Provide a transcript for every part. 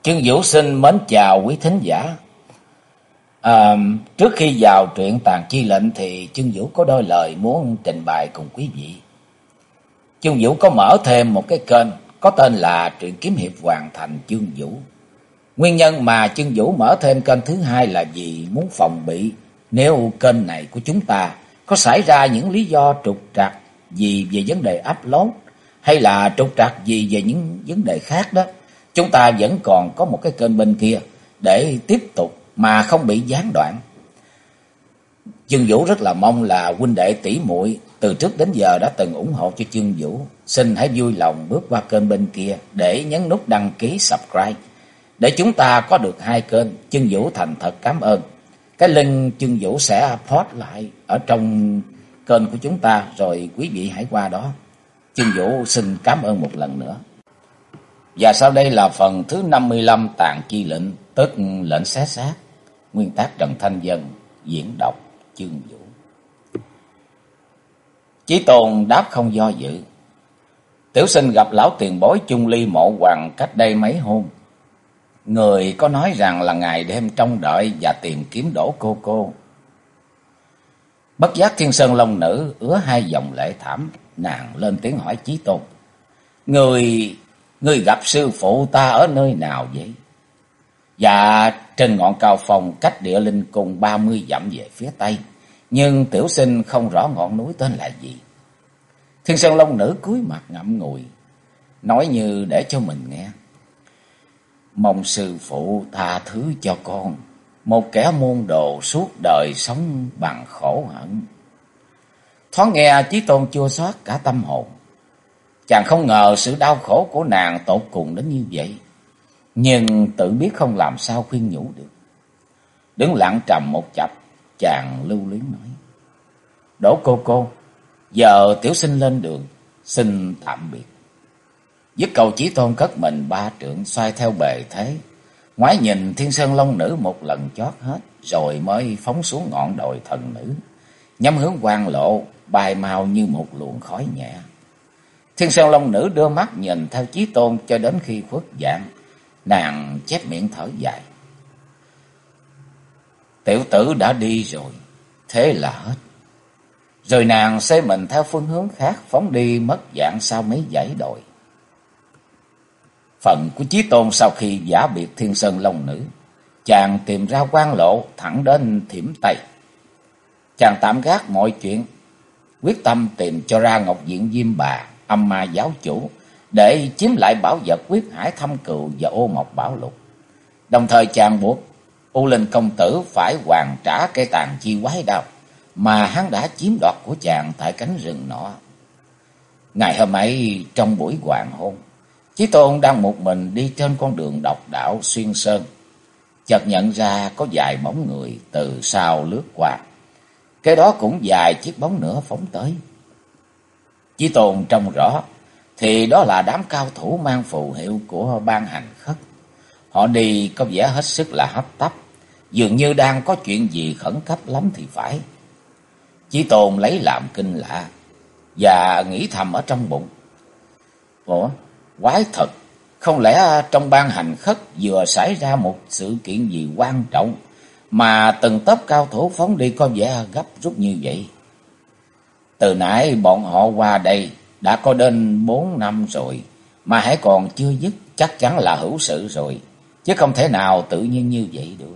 Chương Vũ xin mến chào quý thính giả. Trước khi vào truyện Tàn Chi Lệnh thì Chương Vũ có đôi lời muốn trình bày cùng quý vị. Chương Vũ có mở thêm một cái kênh có tên là Truyện Kiếm Hiệp Hoàn Thành Chương Vũ. Nguyên nhân mà Chương Vũ mở thêm kênh thứ hai là vì muốn phòng bị nếu kênh này của chúng ta có xảy ra những lý do trục trặc gì về vấn đề upload hay là trục trặc gì về những vấn đề khác đó, chúng ta vẫn còn có một cái kênh bên kia để tiếp tục mà không bị gián đoạn. Chương Vũ rất là mong là huynh đệ tỷ muội từ trước đến giờ đã từng ủng hộ cho Chương Vũ, xin hãy vui lòng bước qua kênh bên kia để nhấn nút đăng ký subscribe để chúng ta có được hai kênh. Chương Vũ thành thật cảm ơn. Cái link Chương Vũ sẽ post lại ở trong kênh của chúng ta rồi quý vị hãy qua đó. Chương Vũ xin cảm ơn một lần nữa. Và sau đây là phần thứ 55 Tàn Chi Lệnh, tức lệnh xé xác. Nguyên tác Trần Thanh Vân, diễn đọc Chương Vũ. Chí Tôn đáp không do dự. Tiểu sinh gặp lão tiền bối Chung Ly Mộ Hoàng cách đây mấy hôm. Người có nói rằng là ngày đêm trông đợi và tìm kiếm Đỗ cô. Bất giác Thiên Sơn Long Nữ ứa hai dòng lệ thảm, nàng lên tiếng hỏi Chí Tôn: Người gặp sư phụ ta ở nơi nào vậy? Dạ, trên ngọn cao phong cách Địa Linh Cung 30 dặm về phía tây, nhưng tiểu sinh không rõ ngọn núi tên là gì. Thiên Sơn Long Nữ cúi mặt ngậm ngùi, nói như để cho mình nghe: Mong sư phụ tha thứ cho con, một kẻ môn đồ suốt đời sống bằng khổ hận. Thoáng nghe Chí Tôn chua xót cả tâm hồn. Chàng không ngờ sự đau khổ của nàng tột cùng đến như vậy, nhưng tự biết không làm sao khuyên nhủ được. Đứng lặng trầm một chập, chàng lưu luyến nói: Đỗ cô, giờ tiểu sinh lên đường, xin tạm biệt. Dứt câu Chí Tôn cất mình 3 trượng xoay theo bề thế, ngoái nhìn Thiên Sơn Long Nữ một lần chót hết, rồi mới phóng xuống ngọn đồi thần nữ, nhắm hướng Quan Lộ, bay mau như một luồng khói nhẹ. Thiên Sơn Long Nữ đưa mắt nhìn theo Chí Tôn cho đến khi khuất dạng, nàng chép miệng thở dài: Tiểu tử đã đi rồi, thế là hết. Rồi nàng xoay mình theo phương hướng khác, phóng đi mất dạng sau mấy dãy đồi. Phận của Chí Tôn sau khi giả biệt Thiên Sơn Long Nữ, chàng tìm ra Quan Lộ thẳng đến Thiểm Tây. Chàng tạm gác mọi chuyện, quyết tâm tìm cho ra Ngọc Diện Diêm Bà, Âm Ma giáo chủ, để chiếm lại bảo vật Quyết Hải Thâm Cừu và Ô Mộc Bảo Lục. Đồng thời chàng buộc U Linh công tử phải hoàn trả cây tàn chi quái đao mà hắn đã chiếm đoạt của chàng tại cánh rừng nọ. Ngày hôm ấy trong buổi hoàng hôn, Chí Tôn đang một mình đi trên con đường độc đạo xuyên sơn, chợt nhận ra có vài bóng người từ sau lướt qua. Cái đó cũng vài chiếc bóng nữa phóng tới. Chí Tôn trông rõ thì đó là đám cao thủ mang phù hiệu của Ban Hành Khất. Họ đi có vẻ hết sức là hấp tấp, dường như đang có chuyện gì khẩn cấp lắm thì phải. Chí Tôn lấy làm kinh lạ và nghĩ thầm ở trong bụng: Ủa, quái thật, không lẽ trong Ban Hành Khất vừa xảy ra một sự kiện gì quan trọng mà từng tốp cao thủ phóng đi có vẻ gấp rút như vậy? Từ nãy bọn họ qua đây đã có đến 4 năm rồi mà hãy còn chưa dứt, chắc chắn là hữu sự rồi, chứ không thể nào tự nhiên như vậy được.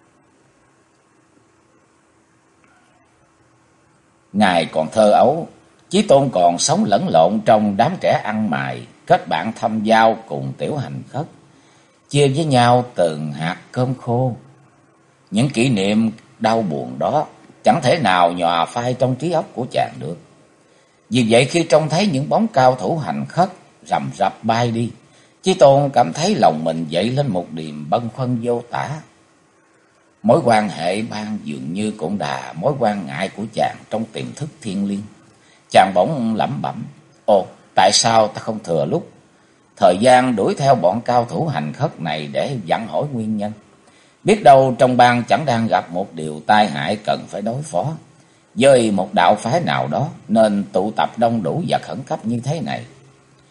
Ngài còn thơ ấu, Chí Tôn còn sống lẫn lộn trong đám trẻ ăn mày, kết bạn thâm giao cùng Tiểu Hành Khất, chia với nhau từng hạt cơm khô. Những kỷ niệm đau buồn đó chẳng thể nào nhòa phai trong trí óc của chàng được. Vì vậy khi trông thấy những bóng cao thủ Hành Khất rầm rập bay đi, Chí Tôn cảm thấy lòng mình dậy lên một niềm bâng khuâng vô tả. Mối quan hệ ban dường như cũng là mối quan ngại của chàng trong tiềm thức thiên liêng. Chàng bỗng lẩm bẩm: Ồ, tại sao ta không thừa lúc thời gian đuổi theo bọn cao thủ Hành Khất này để dặn hỏi nguyên nhân? Biết đâu trong bang chẳng đang gặp một điều tai hại cần phải đối phó với một đạo phái nào đó, nên tụ tập đông đủ và khẩn cấp như thế này.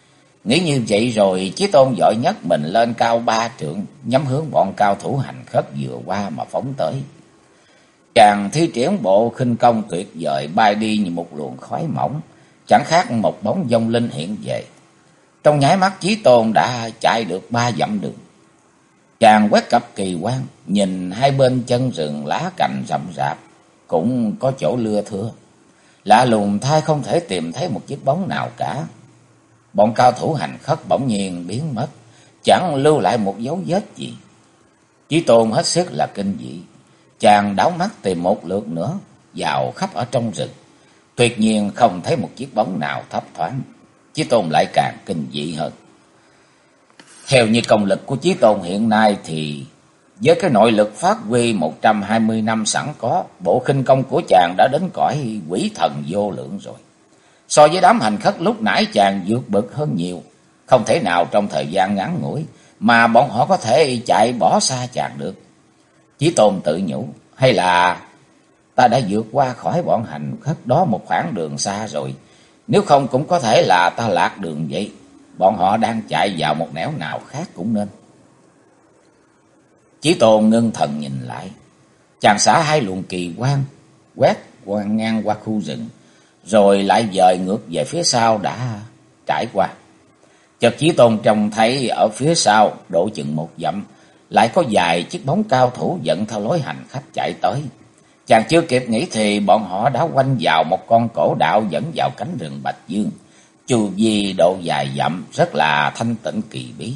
Nghĩ như vậy rồi, Chí Tôn vội nhấc mình lên cao 3 trượng, nhắm hướng bọn cao thủ hành khất vừa qua mà phóng tới. Chàng thi triển bộ khinh công tuyệt vời, bay đi như một luồng khói mỏng, chẳng khác một bóng vong linh hiện về. Trong nháy mắt, Chí Tôn đã chạy được 3 dặm đường. Chàng quét cặp kỳ quan, nhìn hai bên chân rừng lá cành rậm rạp, cũng có chỗ lưa thưa. Lạ lùng thay không thể tìm thấy một chiếc bóng nào cả. Bọn cao thủ hành khất bỗng nhiên biến mất, chẳng lưu lại một dấu vết gì. Chí Tôn hết sức là kinh dị. Chàng đảo mắt tìm một lượt nữa, vào khắp ở trong rừng, tuyệt nhiên không thấy một chiếc bóng nào thấp thoáng. Chí Tôn lại càng kinh dị hơn. Theo như công lực của Chí Tôn hiện nay thì với cái nội lực phát huy 120 năm sẵn có, bộ khinh công của chàng đã đến cõi quỷ thần vô lượng rồi. So với đám hành khất lúc nãy, chàng vượt bậc hơn nhiều, không thể nào trong thời gian ngắn ngủi mà bọn họ có thể chạy bỏ xa chàng được. Chí Tôn tự nhủ, hay là ta đã vượt qua khỏi bọn hành khất đó một khoảng đường xa rồi, nếu không cũng có thể là ta lạc đường vậy. Bọn họ đang chạy vào một nẻo nào khác cũng nên. Chí Tôn ngưng thần nhìn lại, chàng xả hai luồng kỳ quang, quét ngang qua khu rừng, rồi lại dời ngược về phía sau đã trải qua. Chợt Chí Tôn trông thấy ở phía sau độ chừng 1 dặm, lại có vài chiếc bóng cao thủ dẫn theo lối hành khách chạy tới. Chàng chưa kịp nghĩ thì bọn họ đã quanh vào một con cổ đạo dẫn vào cánh rừng Bạch Dương, chu vi độ vài dặm, rất là thanh tịnh kỳ bí.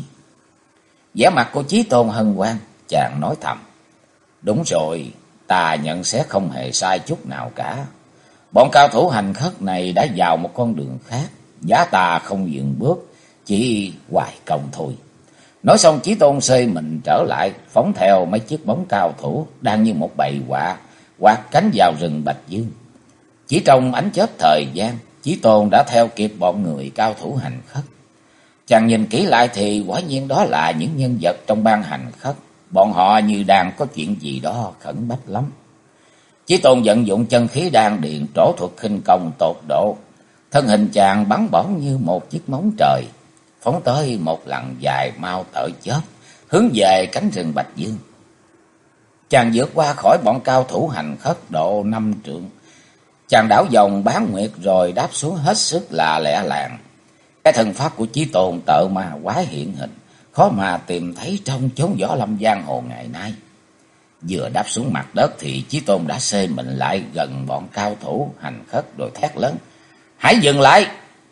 Vẻ mặt của Chí Tôn hân hoan, chàng nói thầm, đúng rồi, ta nhận xét không hề sai chút nào cả. Bọn cao thủ hành khất này đã vào một con đường khác, giá ta không dừng bước, chỉ hoài công thôi. Nói xong, Chí Tôn xơi mình trở lại, phóng theo mấy chiếc bóng cao thủ đang như một bầy quạ quạt cánh vào rừng Bạch Dương. Chỉ trong ánh chớp thời gian, Chí Tôn đã theo kịp bọn người cao thủ hành khất. Chàng nhìn kỹ lại thì quả nhiên đó là những nhân vật trong ban hành khất. Bọn họ như đang có chuyện gì đó khẩn bách lắm. Chí Tôn vận dụng chân khí đan điền, trổ thuật khinh công tột độ. Thân hình chàng bắn bổng như một chiếc móng trời, phóng tới một lằn dài mau tở chớp, hướng về cánh rừng Bạch Dương. Chàng vượt qua khỏi bọn cao thủ hành khất độ 5 trượng. Chàng đảo vòng bán nguyệt rồi đáp xuống hết sức là lẹ làng. Cái thần pháp của Chí Tôn tợ ma quái hiện hình, khó mà tìm thấy trong chốn võ lâm giang hồ ngày nay. Vừa đáp xuống mặt đất thì Chí Tôn đã xê mình lại gần bọn cao thủ hành khất rồi thét lớn, hãy dừng lại!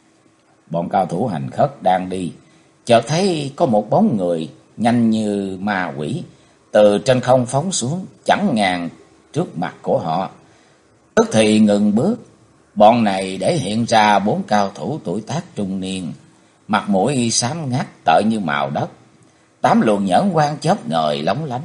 Bọn cao thủ hành khất đang đi, chợt thấy có một bóng người nhanh như ma quỷ từ trên không phóng xuống, chắn ngang trước mặt của họ. Tức thì ngừng bước. Bọn này để hiện ra 4 cao thủ tuổi tác trung niên, mặt mũi xám ngắt tợ như màu đất, 8 luồng nhẫn quang chớp ngời lóng lánh.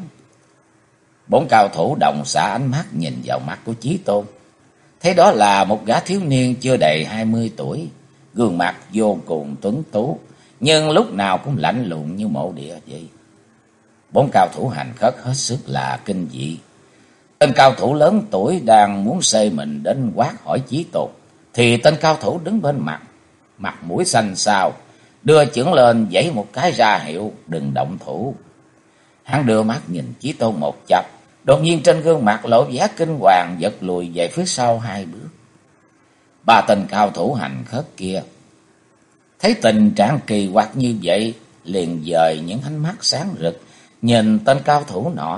4 cao thủ đồng xạ ánh mắt nhìn vào mắt của Chí Tôn, thấy đó là một gã thiếu niên chưa đầy 20 tuổi, gương mặt vô cùng tuấn tú, nhưng lúc nào cũng lạnh lùng như mộ địa vậy. 4 cao thủ hành khất hết sức là kinh dị. Tên cao thủ lớn tuổi đang muốn xê mình đến quát hỏi Chí Tôn, thì tên cao thủ đứng bên mặt mũi xanh xao, đưa chưởng lên giãy một cái ra hiệu đừng động thủ. Hắn đưa mắt nhìn Chí Tôn một chập, đột nhiên trên gương mặt lộ vẻ kinh hoàng, giật lùi về phía sau 2 bước. 3 tên cao thủ hành khất kia thấy tình trạng kỳ quặc như vậy, liền dời những ánh mắt sáng rực nhìn tên cao thủ nọ.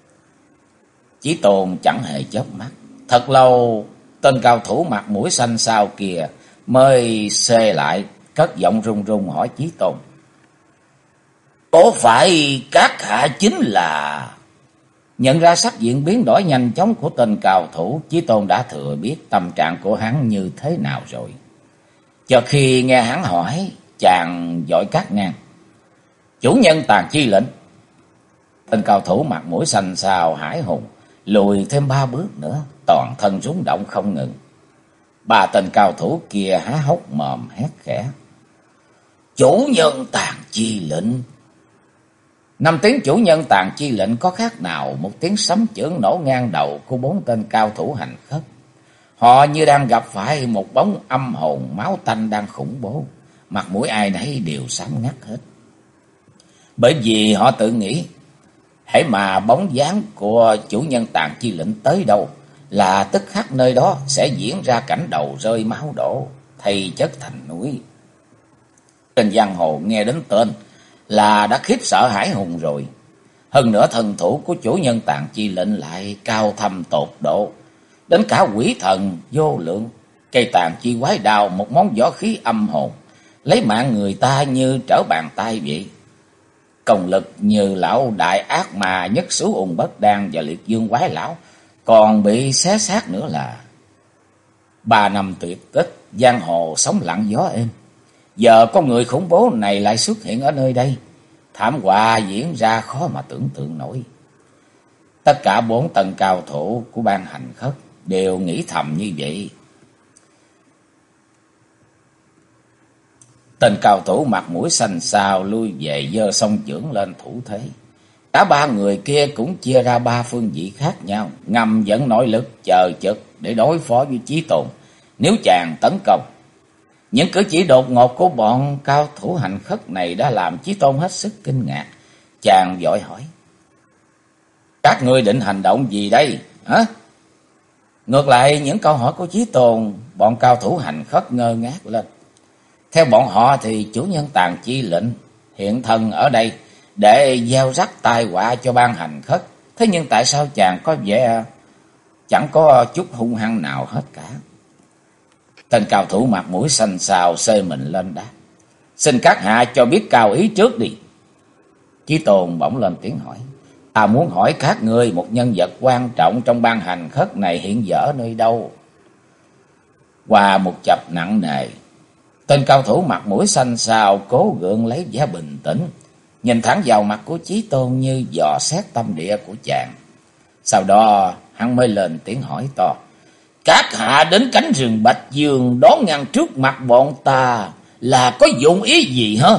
Chí Tôn chẳng hề chớp mắt. Thật lâu, tên cao thủ mặt mũi xanh xao kia mới xê lại, cất giọng run run hỏi Chí Tôn, có phải các hạ chính là... Nhận ra sắc diện biến đổi nhanh chóng của tên cao thủ, Chí Tôn đã thừa biết tâm trạng của hắn như thế nào rồi. Chợt khi nghe hắn hỏi, chàng vội cắt ngang, chủ nhân Tàn Chi lệnh. Tên cao thủ mặt mũi xanh xao hãi hùng, lùi thêm 3 bước nữa, toàn thân rung động không ngừng. 3 tên cao thủ kia há hốc mồm hét khẽ, chủ nhân Tàn Chi lệnh. 5 tiếng chủ nhân Tàn Chi lệnh có khác nào một tiếng sấm chưởng nổ ngang đầu của 4 tên cao thủ hành khất. Họ như đang gặp phải một bóng âm hồn máu tanh đang khủng bố, mặt mũi ai nấy đều xám ngắt hết. Bởi vì họ tự nghĩ, hễ mà bóng dáng của chủ nhân Tàn Chi Lệnh tới đâu là tức khắc nơi đó sẽ diễn ra cảnh đầu rơi máu đổ, thây chất thành núi. Trên giang hồ nghe đến tên là đã khiếp sợ hãi hùng rồi. Hơn nữa thần thủ của chủ nhân Tàn Chi Lệnh lại cao thâm tột độ, đến cả quỷ thần vô lượng. Cây Tàn Chi Quái Đao, một món võ khí âm hồn, lấy mạng người ta như trở bàn tay vậy. Công lực như lão đại ác mà Nhất Xú Ung Bất Đan và Liệt Dương Quái Lão còn bị xé xác nữa là 3 năm tuyệt tích, giang hồ sóng lặng gió êm. Giờ con người khủng bố này lại xuất hiện ở nơi đây, thảm họa diễn ra khó mà tưởng tượng nổi. Tất cả 4 tầng cao thủ của Ban Hành Khất đều nghĩ thầm như vậy. Tên cao thủ mặt mũi xanh xao lui về, giơ song chưởng lên thủ thế. Cả 3 người kia cũng chia ra 3 phương vị khác nhau, ngầm dẫn nội lực chờ chực để đối phó với Chí Tôn nếu chàng tấn công. Những cử chỉ đột ngột của bọn cao thủ Hành Khất này đã làm Chí Tôn hết sức kinh ngạc. Chàng vội hỏi: các ngươi định hành động gì đây hả? Ngược lại những câu hỏi của Chí Tôn, bọn cao thủ Hành Khất ngơ ngác lên. Theo bọn họ thì chủ nhân Tàn Chi Lệnh hiện thân ở đây để gieo rắc tai họa cho Ban Hành Khất. Thế nhưng tại sao chàng có vẻ chẳng có chút hung hăng nào hết cả? Tên cao thủ mặt mũi xanh xao xê mình lên đáp: xin các hạ cho biết cao ý trước đi. Chí Tôn bỗng lên tiếng hỏi: ta muốn hỏi các ngươi, một nhân vật quan trọng trong Ban Hành Khất này hiện giờ ở nơi đâu? Qua một chập nặng nề, tên cao thủ mặt mũi xanh xao cố gượng lấy vẻ bình tĩnh, nhìn thẳng vào mặt của Chí Tôn như dò xét tâm địa của chàng. Sau đó hắn mới lên tiếng hỏi to: các hạ đến cánh rừng Bạch Dương đón ngăn trước mặt bọn ta là có dụng ý gì hả?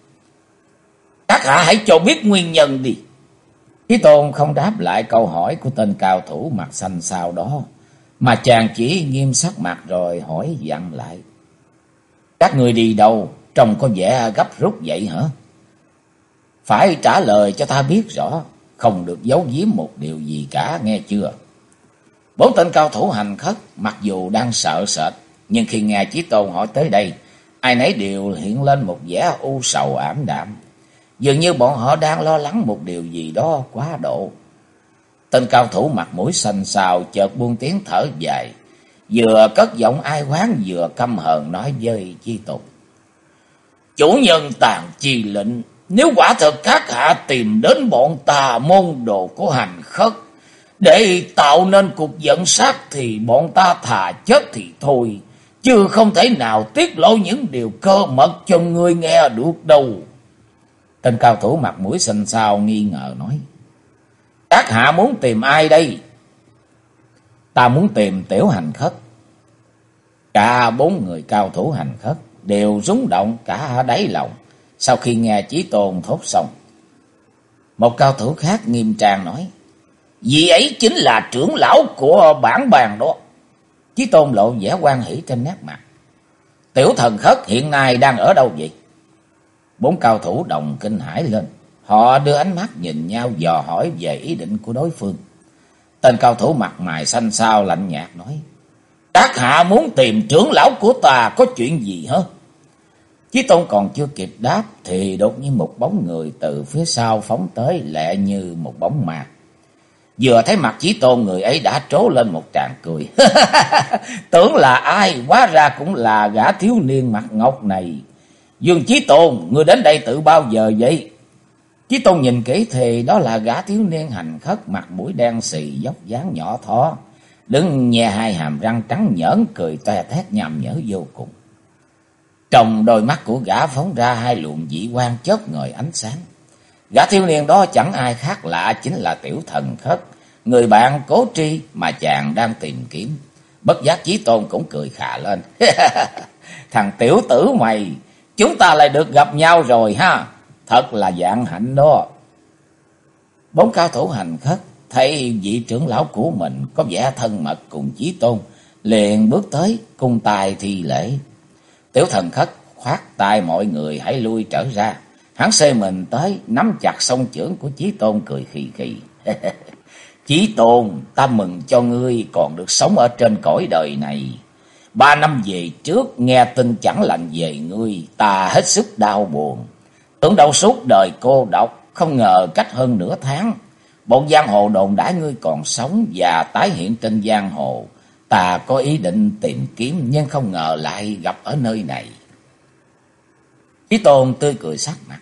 Các hạ hãy cho biết nguyên nhân đi. Chí Tôn không đáp lại câu hỏi của tên cao thủ mặt xanh xao đó, mà chàng chỉ nghiêm sắc mặt rồi hỏi dặn lại: các người đi đâu, trông có vẻ gấp rút vậy hả? Phải trả lời cho ta biết rõ, không được giấu giếm một điều gì cả, nghe chưa? 4 tên cao thủ Hành Khất mặc dù đang sợ sệt, nhưng khi nghe Chí Tôn hỏi tới đây, ai nấy đều hiện lên một vẻ u sầu ảm đạm, dường như bọn họ đang lo lắng một điều gì đó quá độ. Tên cao thủ mặt mũi xanh xao chợt buông tiếng thở dài, vừa cất giọng ai oán vừa căm hờn nói với Chí Tôn: chủ nhân Tàn Chi Lệnh, nếu quả thật các hạ tìm đến bọn ta môn đồ của Hành Khất để tạo nên cuộc giận sát thì bọn ta thà chết thì thôi, chứ không thể nào tiết lộ những điều cơ mật cho ngươi nghe được đâu. Tên cao thủ mặt mũi xanh xao nghi ngờ nói: các hạ muốn tìm ai đây? Ta muốn tìm Tiểu Hành Khất. Cả 4 người cao thủ Hành Khất đều rúng động cả đáy lòng sau khi nghe Chí Tôn thốt xong. Một cao thủ khác nghiêm trang nói: vị ấy chính là trưởng lão của bản bàn đó. Chí Tôn lộ vẻ hoan hỉ trên nét mặt: Tiểu Thần Khất hiện nay đang ở đâu vậy? 4 cao thủ đồng kinh hãi lên, họ đưa ánh mắt nhìn nhau dò hỏi về ý định của đối phương. Tên cao thủ mặt mày xanh xao lạnh nhạt nói: các hạ muốn tìm trưởng lão của ta có chuyện gì hả? Chí Tôn còn chưa kịp đáp thì đột nhiên một bóng người từ phía sau phóng tới, lẹ như một bóng ma. Vừa thấy mặt Chí Tôn, người ấy đã trố lên một tràng cười. Tưởng là ai, hóa ra cũng là gã thiếu niên mặt ngọc này. Dương Chí Tôn, ngươi đến đây từ bao giờ vậy? Chí Tôn nhìn kỹ thì đó là gã thiếu niên Hành Khất, mặt mũi đen xì, dốc dáng nhỏ thó, đứng nhe hai hàm răng trắng nhởn, cười toe toét nham nhở vô cùng. Trong đôi mắt của gã phóng ra 2 luồng dị quang chớp ngời ánh sáng. Gã thiếu niên đó chẳng ai khác lạ chính là Tiểu Thần Khất, người bạn cố tri mà chàng đang tìm kiếm. Bất giác Chí Tôn cũng cười khà lên. Thằng tiểu tử mày, chúng ta lại được gặp nhau rồi ha, thật là vạn hạnh đó. 4 cao thủ Hành Khất thấy vị trưởng lão của mình có vẻ thân mật cùng Chí Tôn, liền bước tới cung tài thi lễ. Tiểu Thần Khất khoát tay mọi người hãy lui trở ra. Hắn xê mình tới, nắm chặt song chưởng của Chí Tôn cười khì khì. Chí Tôn, ta mừng cho ngươi còn được sống ở trên cõi đời này. 3 năm về trước, nghe tin chẳng lành về ngươi, ta hết sức đau buồn. Tưởng đâu suốt đời cô độc, không ngờ cách hơn nửa tháng. Bọn giang hồ đồn đãi ngươi còn sống và tái hiện trên giang hồ. Ta có ý định tìm kiếm nhưng không ngờ lại gặp ở nơi này. Chí Tôn tươi cười sắc mặt.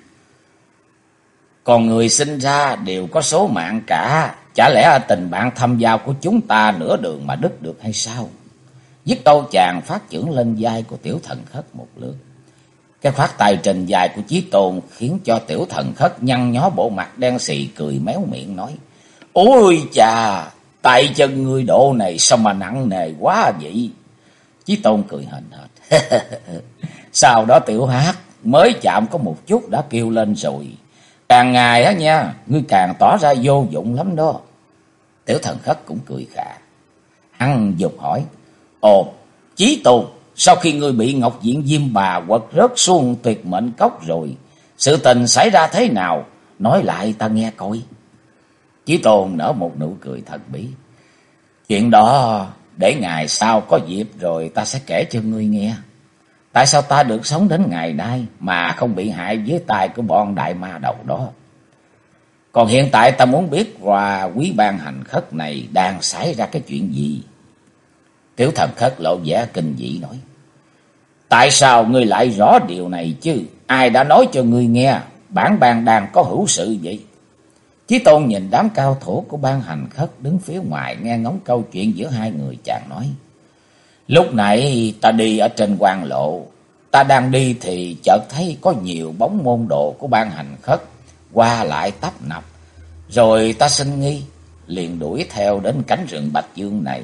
Còn người sinh ra đều có số mạng cả. Chả lẽ tình bạn thâm giao của chúng ta nửa đường mà đứt được hay sao? Dứt câu chàng phát chưởng lên vai của Tiểu Thần Khất một lượt. Cái khoát tay trên vai của Chí Tôn khiến cho Tiểu Thần Khất nhăn nhó bộ mặt đen xì, cười méo miệng nói: Ôi chà, tay chân ngươi độ này sao mà nặng nề quá vậy? Chí Tôn cười hền hệt. Sau đó Tiểu Hát mới chạm có một chút đã kêu lên rồi. Càng ngày á nha, ngươi càng tỏ ra vô dụng lắm đó. Tiểu Thần Khất cũng cười khà. Hắn dục hỏi: Ồ, Chí Tôn, sau khi ngươi bị Ngọc Diện Diêm Bà quật rớt xuống tuyệt mệnh cốc rồi, sự tình xảy ra thế nào? Nói lại ta nghe coi. Chí Tôn nở một nụ cười thần bí. Chuyện đó để ngày sau có dịp rồi ta sẽ kể cho ngươi nghe. Tại sao ta được sống đến ngày nay mà không bị hại dưới tay của bọn đại ma đầu đó? Còn hiện tại ta muốn biết qua quý ban hành khất này đang xảy ra cái chuyện gì? Tiểu Thần Khất lộ vẻ kinh dị nói: Tại sao ngươi lại rõ điều này chứ? Ai đã nói cho ngươi nghe? Bản ban đang có hữu sự vậy? Chí Tôn nhìn đám cao thủ của ban hành khất đứng phía ngoài nghe ngóng câu chuyện giữa hai người, chàng nói: Lúc nãy ta đi ở trên quan lộ, ta đang đi thì chợt thấy có nhiều bóng môn đồ của ban hành khất qua lại tấp nập. Rồi ta sinh nghi, liền đuổi theo đến cánh rừng Bạch Dương này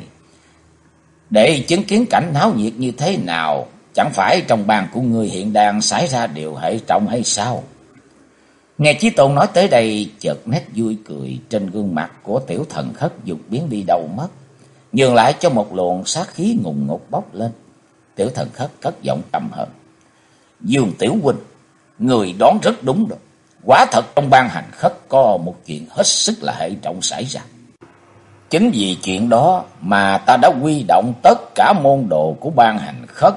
để chứng kiến cảnh náo nhiệt như thế nào. Chẳng phải trong ban của ngươi hiện đang xảy ra điều hệ trọng hay sao? Nghe Chí Tôn nói tới đây, chợt nét vui cười trên gương mặt của Tiểu Thần Khất dục biến đi đâu mất, nhường lại cho một luồng sát khí ngùng ngục bốc lên. Tiểu Thần Khất cất giọng trầm hờn: Dương tiểu huynh, người đoán rất đúng rồi. Quả thật trong ban hành khất có một chuyện hết sức là hệ trọng xảy ra. Chính vì chuyện đó mà ta đã huy động tất cả môn đồ của ban hành khất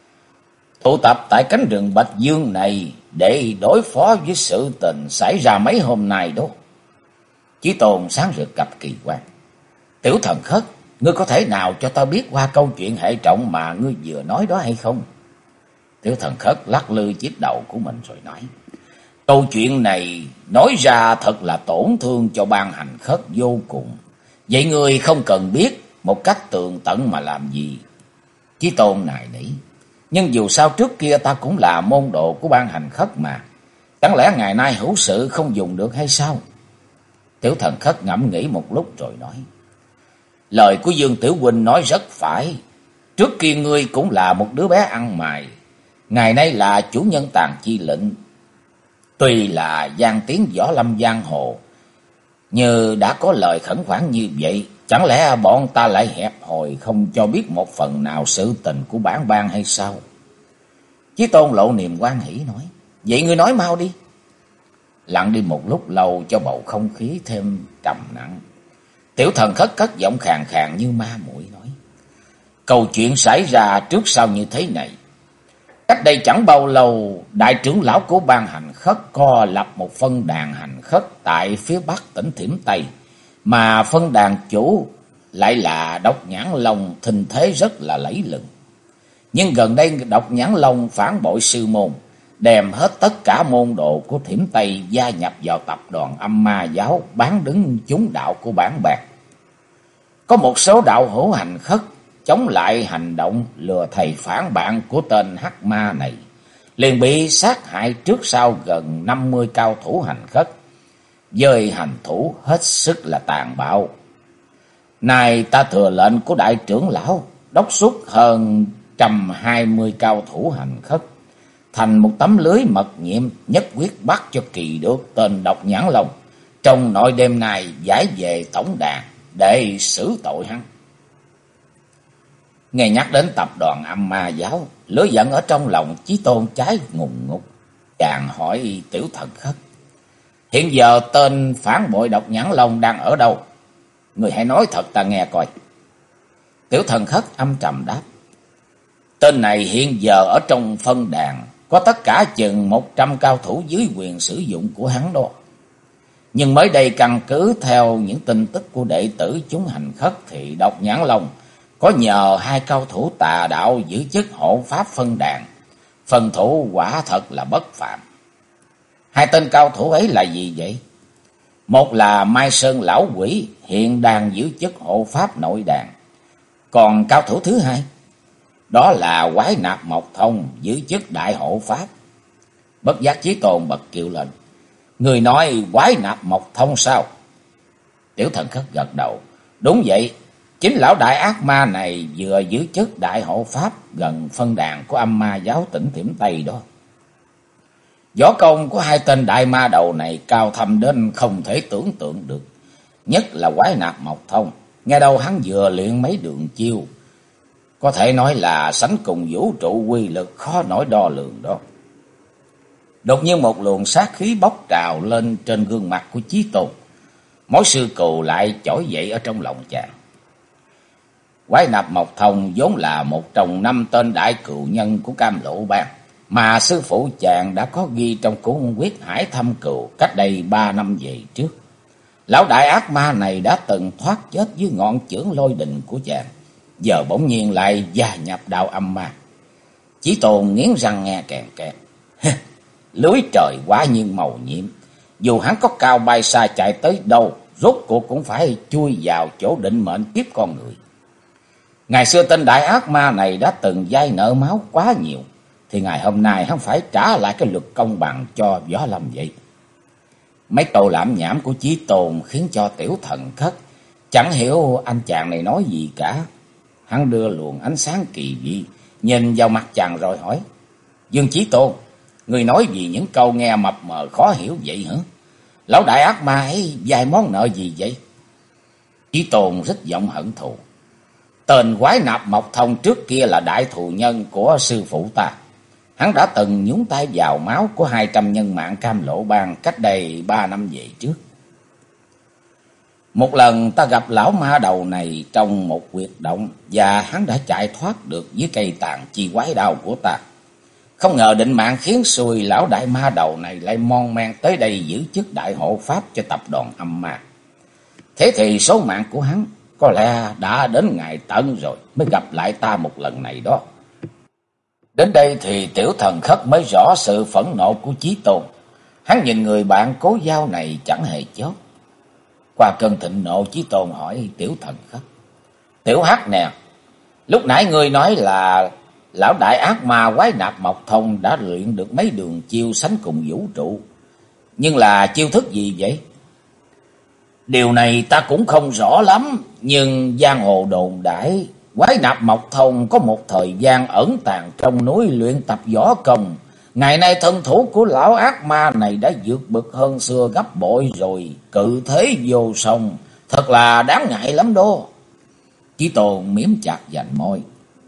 tụ tập tại cánh rừng Bạch Dương này để đối phó với sự tình xảy ra mấy hôm nay đó. Chí Tôn sáng rực cặp kỳ quan: Tiểu Thần Khất, ngươi có thể nào cho ta biết qua câu chuyện hệ trọng mà ngươi vừa nói đó hay không? Tiểu Thần Khất lắc lư chiếc đầu của mình rồi nói: Câu chuyện này nói ra thật là tổn thương cho ban hành khất vô cùng. Vậy ngươi không cần biết một cách tường tận mà làm gì. Chí Tôn nài nỉ: Nhưng dù sao trước kia ta cũng là môn đồ của ban hành khất mà. Chẳng lẽ ngày nay hữu sự không dùng được hay sao? Tiểu Thần Khất ngẫm nghĩ một lúc rồi nói: Lời của Dương tiểu huynh nói rất phải. Trước kia ngươi cũng là một đứa bé ăn mày, ngày nay là chủ nhân Tàn Chi lệnh. Tuy là gian tiếng võ lâm giang hồ, như đã có lời khẩn khoản như vậy, chẳng lẽ bọn ta lại hẹp hòi không cho biết một phần nào sự tình của bản ban hay sao? Chí Tôn lộ niềm hoan hỉ nói: Vậy ngươi nói mau đi. Lặng đi một lúc lâu cho bầu không khí thêm trầm nặng, Tiểu Thần Khất cất giọng khàn khàn như ma muội nói: Câu chuyện xảy ra trước sau như thế này. Cách đây chẳng bao lâu, đại trưởng lão của ban hành khất co lập một phân đàn hành khất tại phía bắc tỉnh Thiểm Tây, mà phân đàn chủ lại là Độc Nhãn Long, thình thế rất là lẫy lừng. Nhưng gần đây Độc Nhãn Long phản bội sư môn, đem hết tất cả môn đồ của Thiểm Tây gia nhập vào tập đoàn Âm Ma Giáo, bán đứng chúng đạo của bản bạc. Có một số đạo hữu hành khất chống lại hành động lừa thầy phản bạn của tên Hắc Ma này, liền bị sát hại trước sau gần 50 cao thủ hành khất, với hành thủ hết sức là tàn bạo. Nay ta thừa lệnh của đại trưởng lão, đốc xuất hơn 120 cao thủ hành khất thành một tấm lưới mật nhiệm, nhất quyết bắt cho kỳ được tên Độc Nhãn Long trong nội đêm nay giải về tổng đàn để xử tội hắn. Nghe nhắc đến tập đoàn Âm Ma Giáo, lửa giận ở trong lòng Chí Tôn cháy ngùn ngụt. Chàng hỏi Tiểu Thần Khất: hiện giờ tên phản bội Độc Nhãn Long đang ở đâu? Người hãy nói thật ta nghe coi. Tiểu Thần Khất âm trầm đáp: tên này hiện giờ ở trong phân đàn, có tất cả chừng 100 cao thủ dưới quyền sử dụng của hắn đó. Nhưng mới đây căn cứ theo những tin tức của đệ tử chúng hành khất thì Độc Nhãn Long có nhờ 2 cao thủ tà đạo giữ chức hộ pháp phân đàn. Phần thủ quả thật là bất phàm. 2 tên cao thủ ấy là gì vậy? Một là Mai Sơn Lão Quỷ, hiện đang giữ chức hộ pháp nội đàn. Còn cao thủ thứ hai, đó là Quái Nạp Mộc Thông, giữ chức đại hộ pháp. Bất giác Chí Tôn bật kêu lên: người nói Quái Nạp Mộc Thông sao? Tiểu Thần Khất gật đầu: đúng vậy, chính lão đại ác ma này vừa giữ chức đại hộ pháp gần phân đàn của âm ma giáo tỉnh Thiểm Tây đó. Võ công của 2 tên đại ma đầu này cao thâm đến không thể tưởng tượng được. Nhất là Quái Nạp Mộc Thông, nghe đâu hắn vừa luyện mấy đường chiêu, có thể nói là sánh cùng vũ trụ quy lực khó nổi đo lường đó. Đột nhiên một luồng sát khí bốc trào lên trên gương mặt của Chí Tôn. Mối sư cừu lại trỗi dậy ở trong lòng chàng. Quái Nạp Mộc Thông vốn là một trong 5 tên đại cừu nhân của Cam Lộ Bang, mà sư phụ chàng đã có ghi trong cuốn Quyết Hải Thâm Cừu cách đây 3 năm về trước. Lão đại ác ma này đã từng thoát chết dưới ngọn chưởng lôi đình của chàng, giờ bỗng nhiên lại gia nhập đạo âm ma. Chí Tôn nghiến răng nghe kèn kẹt. Lưới trời quả nhiên màu nhiệm, dù hắn có cao bay xa chạy tới đâu, rốt cuộc cũng phải chui vào chỗ định mệnh kiếp con người. Ngày xưa tên đại ác ma này đã từng vay nợ máu quá nhiều, thì ngày hôm nay hắn phải trả lại cái luật công bằng cho Võ Lâm vậy. Mấy câu lảm nhảm của Chí Tôn khiến cho Tiểu Thần Khất chẳng hiểu anh chàng này nói gì cả. Hắn đưa luồng ánh sáng kỳ dị nhìn vào mặt chàng rồi hỏi: Dương Chí Tôn, người nói gì những câu nghe mập mờ khó hiểu vậy hả? Lão đại ác ma ấy vay món nợ gì vậy? Chí Tôn rất giọng hận thù: tên Quái Nạp Mộc Thông trước kia là đại thù nhân của sư phụ ta. Hắn đã từng nhúng tay vào máu của 200 nhân mạng Cam Lộ Bang cách đây 3 năm về trước. Một lần ta gặp lão ma đầu này trong một huyệt động, và hắn đã chạy thoát được với cây tàn chi quái đao của ta. Không ngờ định mạng khiến xui lão đại ma đầu này lại mon men tới đây giữ chức đại hộ pháp cho tập đoàn âm ma. Thế thì số mạng của hắn có lẽ đã đến ngày tận rồi mới gặp lại ta một lần này đó. Đến đây thì Tiểu Thần Khất mới rõ sự phẫn nộ của Chí Tôn. Hắn nhìn người bạn cố giao này chẳng hề chớp. Qua cơn thịnh nộ, Chí Tôn hỏi Tiểu Thần Khất: Tiểu Hắc nè, lúc nãy ngươi nói là lão đại ác ma Quái Nạp Mộc Thông đã luyện được mấy đường chiêu sánh cùng vũ trụ, nhưng là chiêu thức gì vậy? Điều này ta cũng không rõ lắm, nhưng giang hồ đồn đãi Quái Nạp Mộc Thông có một thời gian ẩn tàng trong núi luyện tập võ công. Ngày nay thân thủ của lão ác ma này đã vượt bậc hơn xưa gấp bội rồi, cự thế vô song, thật là đáng ngại lắm đó. Chí Tôn miếm chặt vành môi: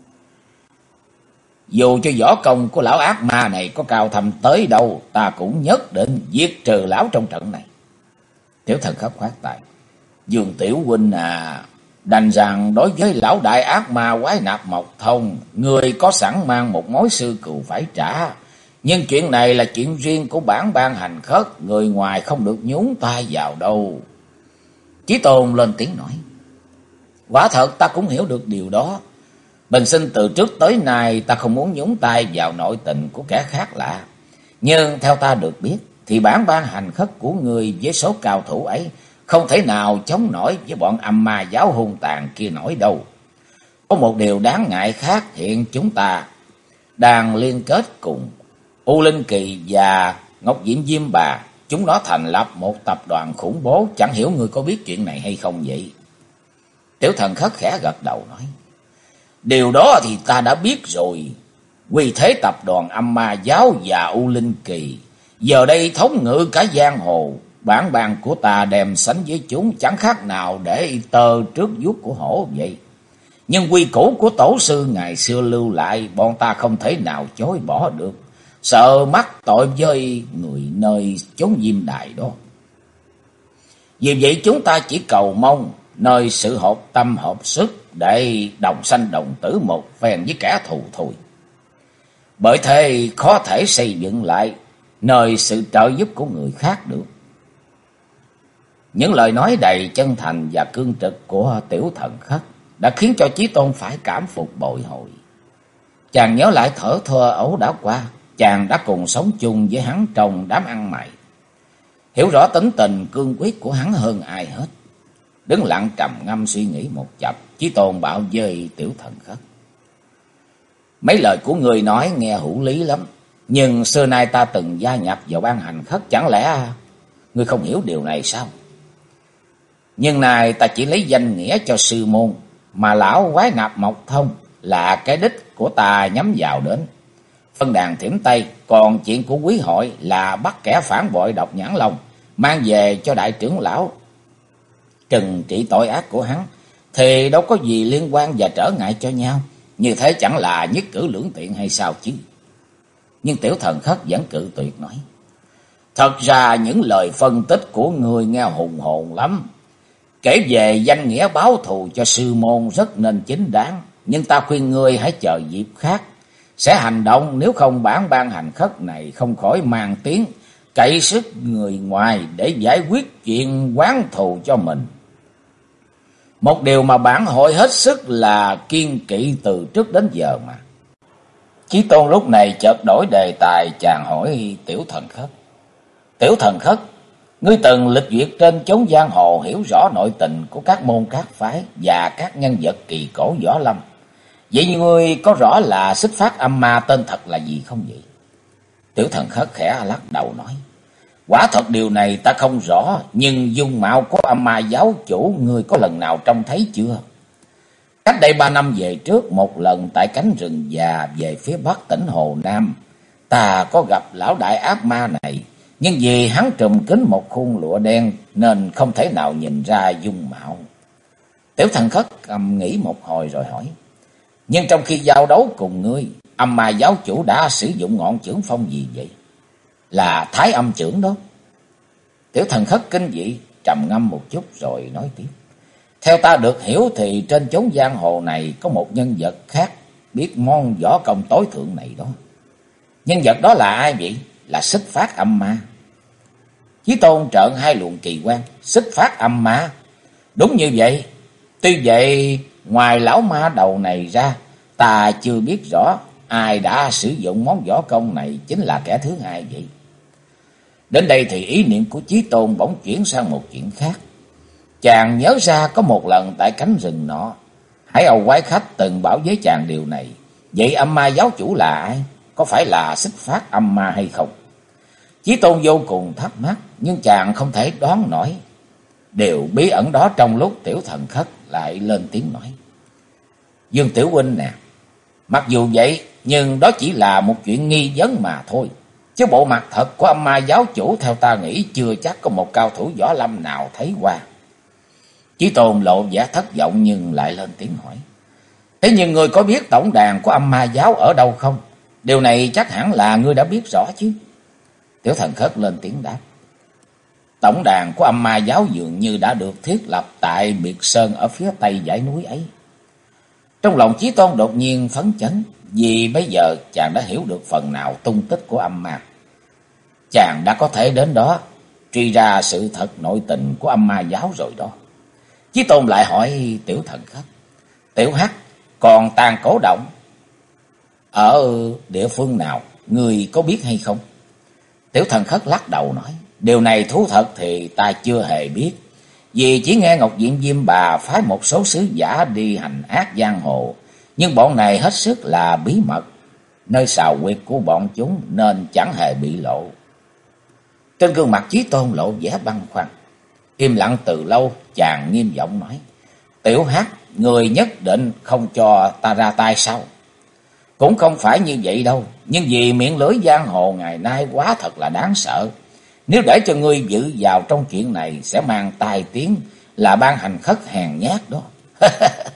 dù cho võ công của lão ác ma này có cao thâm tới đâu, ta cũng nhất định giết trừ lão trong trận này. Tiểu Thần Khất khoát tay: Dương tiểu huynh à, đành rằng đối với lão đại ác ma Quái Nạp Mộc Thông, người có sẵn mang một mối sư cừu phải trả. Nhưng chuyện này là chuyện riêng của bản ban hành khất, người ngoài không được nhúng tay vào đâu. Chí Tôn lên tiếng nói: quả thật ta cũng hiểu được điều đó. Bình sinh từ trước tới nay ta không muốn nhúng tay vào nội tình của kẻ khác lạ. Nhưng theo ta được biết thì bản ban hành khất của người với số cao thủ ấy không thể nào chống nổi với bọn âm ma giáo hung tàn kia nổi đâu. Có một điều đáng ngại khác, hiện chúng ta đang liên kết cùng U Linh Kỳ và Ngọc Diễm Diêm Bà. Chúng nó thành lập một tập đoàn khủng bố, chẳng hiểu người có biết chuyện này hay không vậy? Tiểu Thần Khất khẽ gật đầu nói: điều đó thì ta đã biết rồi. Quy thế tập đoàn âm ma giáo và U Linh Kỳ giờ đây thống ngự cả giang hồ. Bản bàn của ta đem sánh với chúng chẳng khác nào để tơ trước vuốt của hổ vậy. Nhưng quy củ của tổ sư ngày xưa lưu lại, bọn ta không thể nào chối bỏ được, sợ mắc tội với người nơi chốn diêm đài đó. Vì vậy chúng ta chỉ cầu mong nơi sự hợp tâm hợp sức để đồng sanh đồng tử một phen với kẻ thù thôi. Bởi thế khó thể xây dựng lại nơi sự trợ giúp của người khác được. Những lời nói đầy chân thành và cương trực của Tiểu Thần Khất đã khiến cho Chí Tôn phải cảm phục bội hồi. Chàng nhớ lại thở thơ ấu đã qua, chàng đã cùng sống chung với hắn trong đám ăn mày, hiểu rõ tính tình cương quyết của hắn hơn ai hết. Đứng lặng trầm ngâm suy nghĩ một chập, Chí Tôn bảo với Tiểu Thần Khất: mấy lời của người nói nghe hữu lý lắm, nhưng xưa nay ta từng gia nhập vào ban hành khất, chẳng lẽ ngươi không hiểu điều này sao? Nhưng nay ta chỉ lấy danh nghĩa cho sư môn, mà lão quái nạp Mộc Thông là cái đích của ta nhắm vào đến. Phân đàn Thiểm Tây, còn chuyện của quý hội là bắt kẻ phản bội Độc Nhãn Long, mang về cho đại trưởng lão trừng trị tội ác của hắn, thì đâu có gì liên quan và trở ngại cho nhau. Như thế chẳng là nhất cử lưỡng tiện hay sao chứ? Nhưng Tiểu Thần Khất vẫn cự tuyệt nói: thật ra những lời phân tích của người nghe hùng hồn lắm. Kể về danh nghĩa báo thù cho sư môn rất nên chính đáng, nhưng ta khuyên ngươi hãy chờ dịp khác sẽ hành động, nếu không bản ban hành khất này không khỏi mang tiếng cậy sức người ngoài để giải quyết chuyện oán thù cho mình. Một điều mà bản hội hết sức là kiên kỵ từ trước đến giờ mà. Chí Tôn lúc này chợt đổi đề tài, chàng hỏi Tiểu Thần Khất: Tiểu Thần Khất, ngươi từng lịch duyệt trên chốn giang hồ, hiểu rõ nội tình của các môn các phái và các nhân vật kỳ cổ võ lâm. Vậy ngươi có rõ là Xích Phát Âm Ma tên thật là gì không vậy? Tiểu Thần Khất khẽ lắc đầu nói: quả thật điều này ta không rõ, nhưng dung mạo của Âm Ma giáo chủ ngươi có lần nào trông thấy chưa? Cách đây 3 năm về trước, một lần tại cánh rừng già về phía bắc tỉnh Hồ Nam, ta có gặp lão đại ác ma này, nhưng vì hắn trùm kín một khuôn lụa đen nên không thể nào nhìn ra dung mạo. Tiểu Thần Khất cầm nghĩ một hồi rồi hỏi: nhưng trong khi giao đấu cùng ngươi, Âm Ma giáo chủ đã sử dụng ngọn chưởng phong gì vậy? Là Thái Âm chưởng đó. Tiểu Thần Khất kinh dị, trầm ngâm một chút rồi nói tiếp: theo ta được hiểu thì trên chốn giang hồ này có một nhân vật khác biết môn võ công tối thượng này đó. Nhân vật đó là ai vậy? Là Xích Phát Âm Ma. Chí Tôn trợn hai luồng kỳ quan: Xích Phát Âm Ma? Đúng như vậy. Tuy vậy, ngoài lão ma đầu này ra, ta chưa biết rõ ai đã sử dụng món võ công này chính là kẻ thứ hai vậy. Đến đây thì ý niệm của Chí Tôn bỗng chuyển sang một chuyện khác. Chàng nhớ ra có một lần tại cánh rừng nọ, Hải Âu quái khách từng bảo với chàng điều này. Vậy Âm Ma giáo chủ là ai? Có phải là Xích Phát Âm Ma hay không? Chí Tôn vô cùng thắc mắc, nhưng chàng không thể đoán nổi điều bí ẩn đó. Trong lúc Tiểu Thần Khất lại lên tiếng nói: Dương Tiểu huynh nè, mặc dù vậy nhưng đó chỉ là một chuyện nghi vấn mà thôi, chứ bộ mặt thật của Âm Ma giáo chủ theo ta nghĩ chưa chắc có một cao thủ võ lâm nào thấy qua. Chí Tôn lộ vẻ thất vọng nhưng lại lên tiếng hỏi: thế nhưng ngươi có biết tổng đàn của Âm Ma giáo ở đâu không? Điều này chắc hẳn là ngươi đã biết rõ chứ? Tiểu Thần Khất lên tiếng đáp: tổng đàn của Âm Ma giáo dường như đã được thiết lập tại biệt sơn ở phía tây dãy núi ấy. Trong lòng Chí Tôn đột nhiên phấn chấn, vì bây giờ chàng đã hiểu được phần nào tung tích của âm ma. Chàng đã có thể đến đó truy ra sự thật nội tình của Âm Ma giáo rồi đó. Chí Tôn lại hỏi Tiểu Thần Khất: Tiểu Hắc, còn Tàn Cổ Động ở địa phương nào, người có biết hay không? Tiểu Thần Khất lắc đầu nói: điều này thú thật thì ta chưa hề biết, vì chỉ nghe Ngọc Diện Diêm Bà phái một số sứ giả đi hành ác giang hồ, nhưng bọn này hết sức là bí mật, nơi xào quyệt của bọn chúng nên chẳng hề bị lộ. Trên gương mặt Chí Tôn lộ vẻ băn khoăn. Im lặng từ lâu, chàng nghiêm giọng nói: Tiểu Hắc, người nhất định không cho ta ra tay sao? Cũng không phải như vậy đâu, nhưng vì miệng lưỡi giang hồ ngày nay quá thật là đáng sợ. Nếu để cho ngươi dự vào trong chuyện này sẽ mang tai tiếng là ban hành khất hèn nhát đó.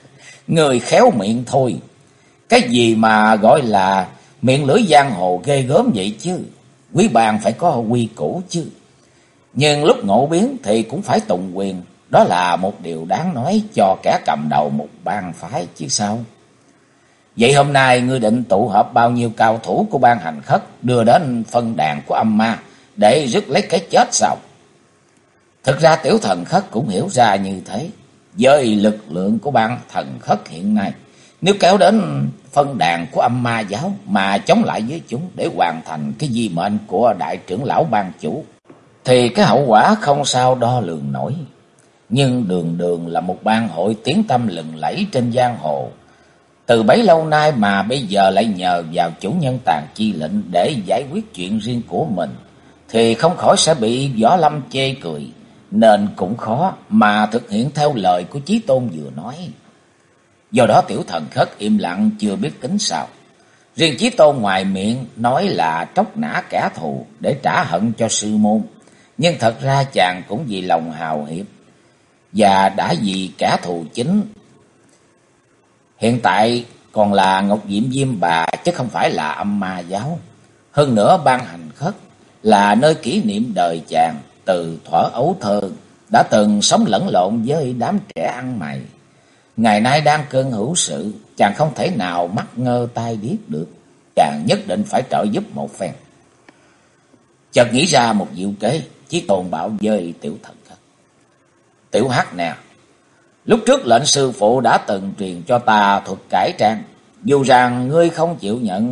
Người khéo miệng thôi. Cái gì mà gọi là miệng lưỡi giang hồ ghê gớm vậy chứ. Quý bang phải có quy củ chứ. Nhưng lúc ngộ biến thì cũng phải tùng quyền. Đó là một điều đáng nói cho kẻ cầm đầu một bang phái chứ sao. Vậy hôm nay ngươi định tụ họp bao nhiêu cao thủ của bang Hành Khất đưa đến phân đàn của âm ma để rước lấy cái chết sao? Thực ra Tiểu Thần Khất cũng hiểu ra như thế. Với lực lượng của bang Thần Khất hiện nay, nếu kéo đến phân đàn của âm ma giáo mà chống lại với chúng để hoàn thành cái di mệnh của đại trưởng lão bang chủ, thì cái hậu quả không sao đo lường nổi. Nhưng Đường Đường là một bang hội tiếng tăm lừng lẫy trên giang hồ. Từ bấy lâu nay mà bây giờ lại nhờ vào chủ nhân Tàn Chi Lệnh để giải quyết chuyện riêng của mình, thì không khỏi sẽ bị Võ Lâm chê cười. Nên cũng khó mà thực hiện theo lời của Chí Tôn vừa nói. Do đó Tiểu Thần Khất im lặng chưa biết tính sao. Riêng Chí Tôn ngoài miệng nói là tróc nã kẻ thù để trả hận cho sư môn. Nhưng thật ra chàng cũng vì lòng hào hiệp và đã vì kẻ thù chính hiện tại còn là Ngọc Diệm Diêm Bà, chứ không phải là âm ma giáo. Hơn nữa bang Hành Khất là nơi kỷ niệm đời chàng từ thuở ấu thơ, đã từng sống lẫn lộn với đám trẻ ăn mày. Ngày nay đang cơn hữu sự, chàng không thể nào mắt ngơ tai điếc được. Chàng nhất định phải trợ giúp một phen. Chợt nghĩ ra một diệu kế, Chí Tôn bảo với Tiểu Thần Khất: Tiểu Hắc nè, lúc trước lệnh sư phụ đã từng truyền cho ta thuật cải trang. Dù rằng ngươi không chịu nhận,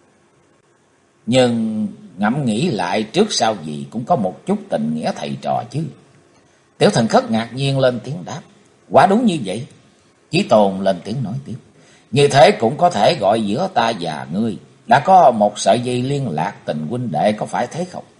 nhưng ngẫm nghĩ lại trước sau gì cũng có một chút tình nghĩa thầy trò chứ. Tiểu Thần Khất ngạc nhiên lên tiếng đáp: Quả đúng như vậy. Chí Tôn lên tiếng nói tiếp: Như thế cũng có thể gọi giữa ta và ngươi đã có một sợi dây liên lạc tình huynh đệ, có phải thế không?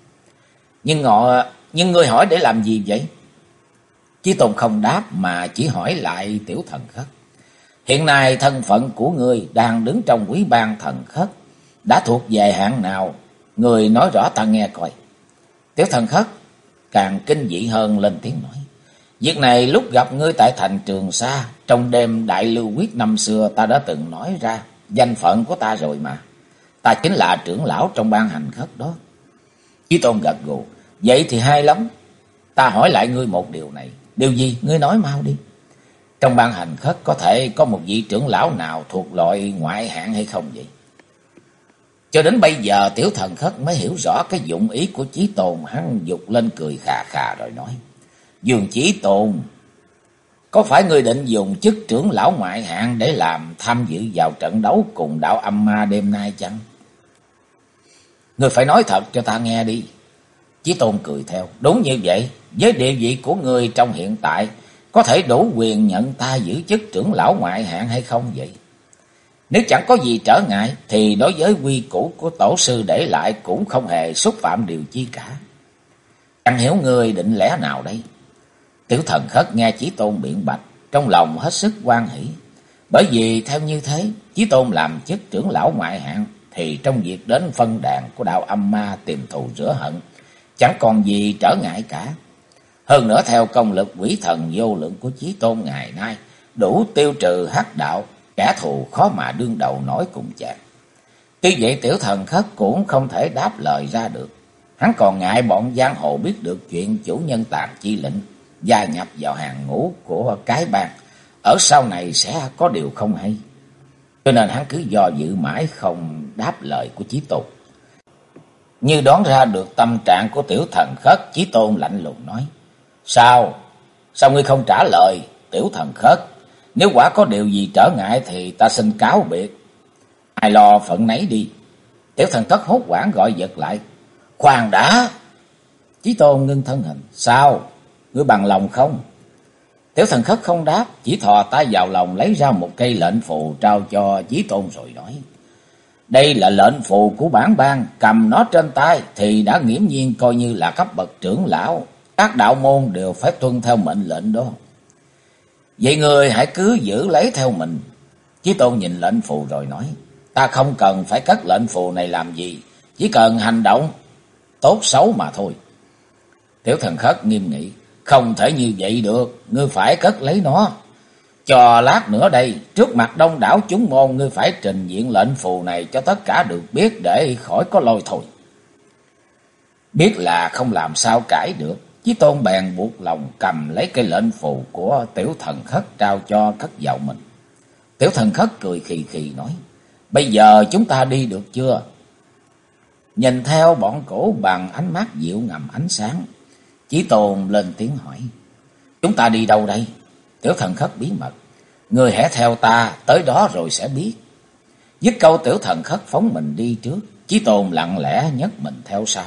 Nhưng ngươi hỏi để làm gì vậy? Chí Tôn không đáp mà chỉ hỏi lại Tiểu Thần Khất: Hiện nay thân phận của ngươi đang đứng trong quý bang Thần Khất đã thuộc về hạng nào? Ngươi nói rõ ta nghe coi. Tiểu Thần Khất càng kinh dị hơn lên tiếng nói: Việc này lúc gặp ngươi tại thành Trường Sa, trong đêm đại lưu quyết năm xưa, ta đã từng nói ra danh phận của ta rồi mà. Ta chính là trưởng lão trong bang Hành Khất đó. Chí Tôn gật gù: Vậy thì hay lắm. Ta hỏi lại ngươi một điều này. Điều gì? Ngươi nói mau đi. Trong bang Hành Khất có thể có một vị trưởng lão nào thuộc loại ngoại hạng hay không vậy? Cho đến bây giờ Tiểu Thần Khất mới hiểu rõ cái dụng ý của Chí Tôn. Hắn dục lên cười khà khà rồi nói: Dương Chí Tôn, có phải ngươi định dùng chức trưởng lão ngoại hạng để làm tham dự vào trận đấu cùng đạo âm ma đêm nay chăng? Ngươi phải nói thật cho ta nghe đi. Chí Tôn cười theo: Đúng như vậy. Với địa vị của ngươi trong hiện tại, có thể đủ quyền nhận ta giữ chức trưởng lão ngoại hạng hay không vậy? Nếu chẳng có gì trở ngại, thì đối với quy củ của tổ sư để lại cũng không hề xúc phạm điều chi cả. Chẳng hiểu ngươi định lẽ nào đây? Tiểu Thần Khất nghe Chí Tôn biện bạch, trong lòng hết sức hoan hỷ. Bởi vì theo như thế, Chí Tôn làm chức trưởng lão ngoại hạng, thì trong việc đến phân đàn của đạo âm ma tìm thù rửa hận, chẳng còn gì trở ngại cả. Hơn nữa theo công lực quỷ thần vô lượng của Chí Tôn ngày nay, đủ tiêu trừ hắc đạo, kẻ thù khó mà đương đầu nổi cùng chàng. Tuy vậy Tiểu Thần Khất cũng không thể đáp lời ra được. Hắn còn ngại bọn giang hồ biết được chuyện chủ nhân Tàn Chi Lệnh gia nhập vào hàng ngũ của cái bang, ở sau này sẽ có điều không hay. Cho nên hắn cứ do dự mãi không đáp lời của Chí Tôn. Như đoán ra được tâm trạng của Tiểu Thần Khất, Chí Tôn lạnh lùng nói: Sao ngươi không trả lời, Tiểu Thần Khất? Nếu quả có điều gì trở ngại thì ta xin cáo biệt. Ai lo phận nấy đi. Tiểu Thần Khất hốt hoảng gọi giật lại: Khoan đã! Chí Tôn ngưng thân hình: Sao? Ngươi bằng lòng không? Tiểu Thần Khất không đáp, chỉ thò tay vào lòng lấy ra một cây lệnh phù trao cho Chí Tôn rồi nói: Đây là lệnh phù của bản bang, cầm nó trên tay thì đã nghiễm nhiên coi như là cấp bậc trưởng lão. Các đạo môn đều phải tuân theo mệnh lệnh đó. Vậy người hãy cứ giữ lấy theo mình. Chí Tôn nhìn lệnh phù rồi nói: Ta không cần phải cất lệnh phù này làm gì, chỉ cần hành động tốt xấu mà thôi. Tiểu Thần Khất nghiêm nghị: Không thể như vậy được, ngươi phải cất lấy nó. Cho lát nữa đây, trước mặt đông đảo chúng môn, ngươi phải trình diện lệnh phù này cho tất cả được biết để khỏi có lôi thôi. Biết là không làm sao cãi được, Chí Tôn bèn buộc lòng cầm lấy cây lệnh phù của Tiểu Thần Khất trao cho cất vào mình. Tiểu Thần Khất cười khì khì nói, bây giờ chúng ta đi được chưa? Nhìn theo bọn cổ bằng ánh mắt dịu ngầm ánh sáng, Chí Tôn lên tiếng hỏi, chúng ta đi đâu đây? Tiểu Thần Khất bí mật, ngươi hãy theo ta, tới đó rồi sẽ biết. Dứt câu Tiểu Thần Khất phóng mình đi trước, Chí Tôn lặng lẽ nhấc mình theo sau.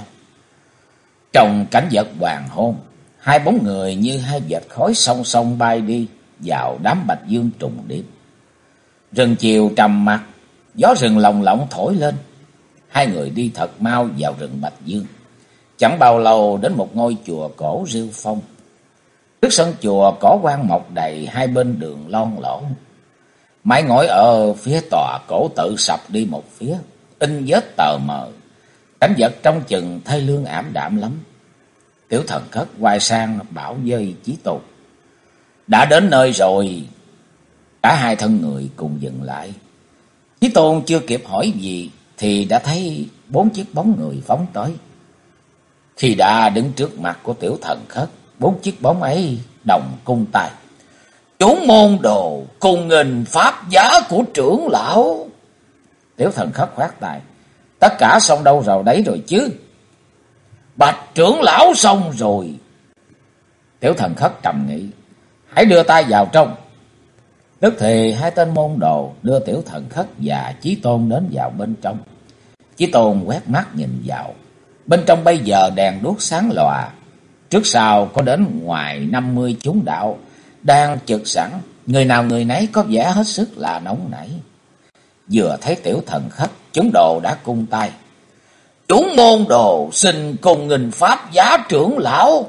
Trong cảnh vật hoàng hôn, hai bóng người như hai vệt khói song song bay đi vào đám bạch dương trùng điệp. Rừng chiều trầm mặc, gió rừng lồng lộng thổi lên. Hai người đi thật mau vào rừng bạch dương. Chẳng bao lâu đến một ngôi chùa cổ rêu phong. Trước sân chùa cỏ quan mọc đầy, hai bên đường lon lỗ. Mái ngói ở phía tòa cổ tự sập đi một phía, in vết tờ mờ. Cảnh vật trong chừng thê lương ảm đạm lắm. Tiểu Thần Khất quay sang bảo với Chí Tôn, đã đến nơi rồi. Cả hai thân người cùng dừng lại. Chí Tôn chưa kịp hỏi gì thì đã thấy 4 chiếc bóng người phóng tới. Khi đã đứng trước mặt của Tiểu Thần Khất, 4 chiếc bóng ấy đồng cung tay. Chúng môn đồ cùng nghìn pháp giá của trưởng lão. Tiểu Thần Khất khoát tay, tất cả xong đâu vào đấy rồi chứ? Bạch trưởng lão xong rồi. Tiểu Thần Khất trầm nghĩ, hãy đưa tay vào trong. Tức thì hai tên môn đồ đưa Tiểu Thần Khất và Chí Tôn đến vào bên trong. Chí Tôn quét mắt nhìn vào. Bên trong bây giờ đèn đuốc sáng lòa. Trước sau có đến ngoài 50 chúng đạo đang trực sẵn, người nào người nấy có vẻ hết sức là nóng nảy. Vừa thấy Tiểu Thần Khất, chúng đồ đã cung tay. Chúng môn đồ xin cùng nghìn pháp giá trưởng lão.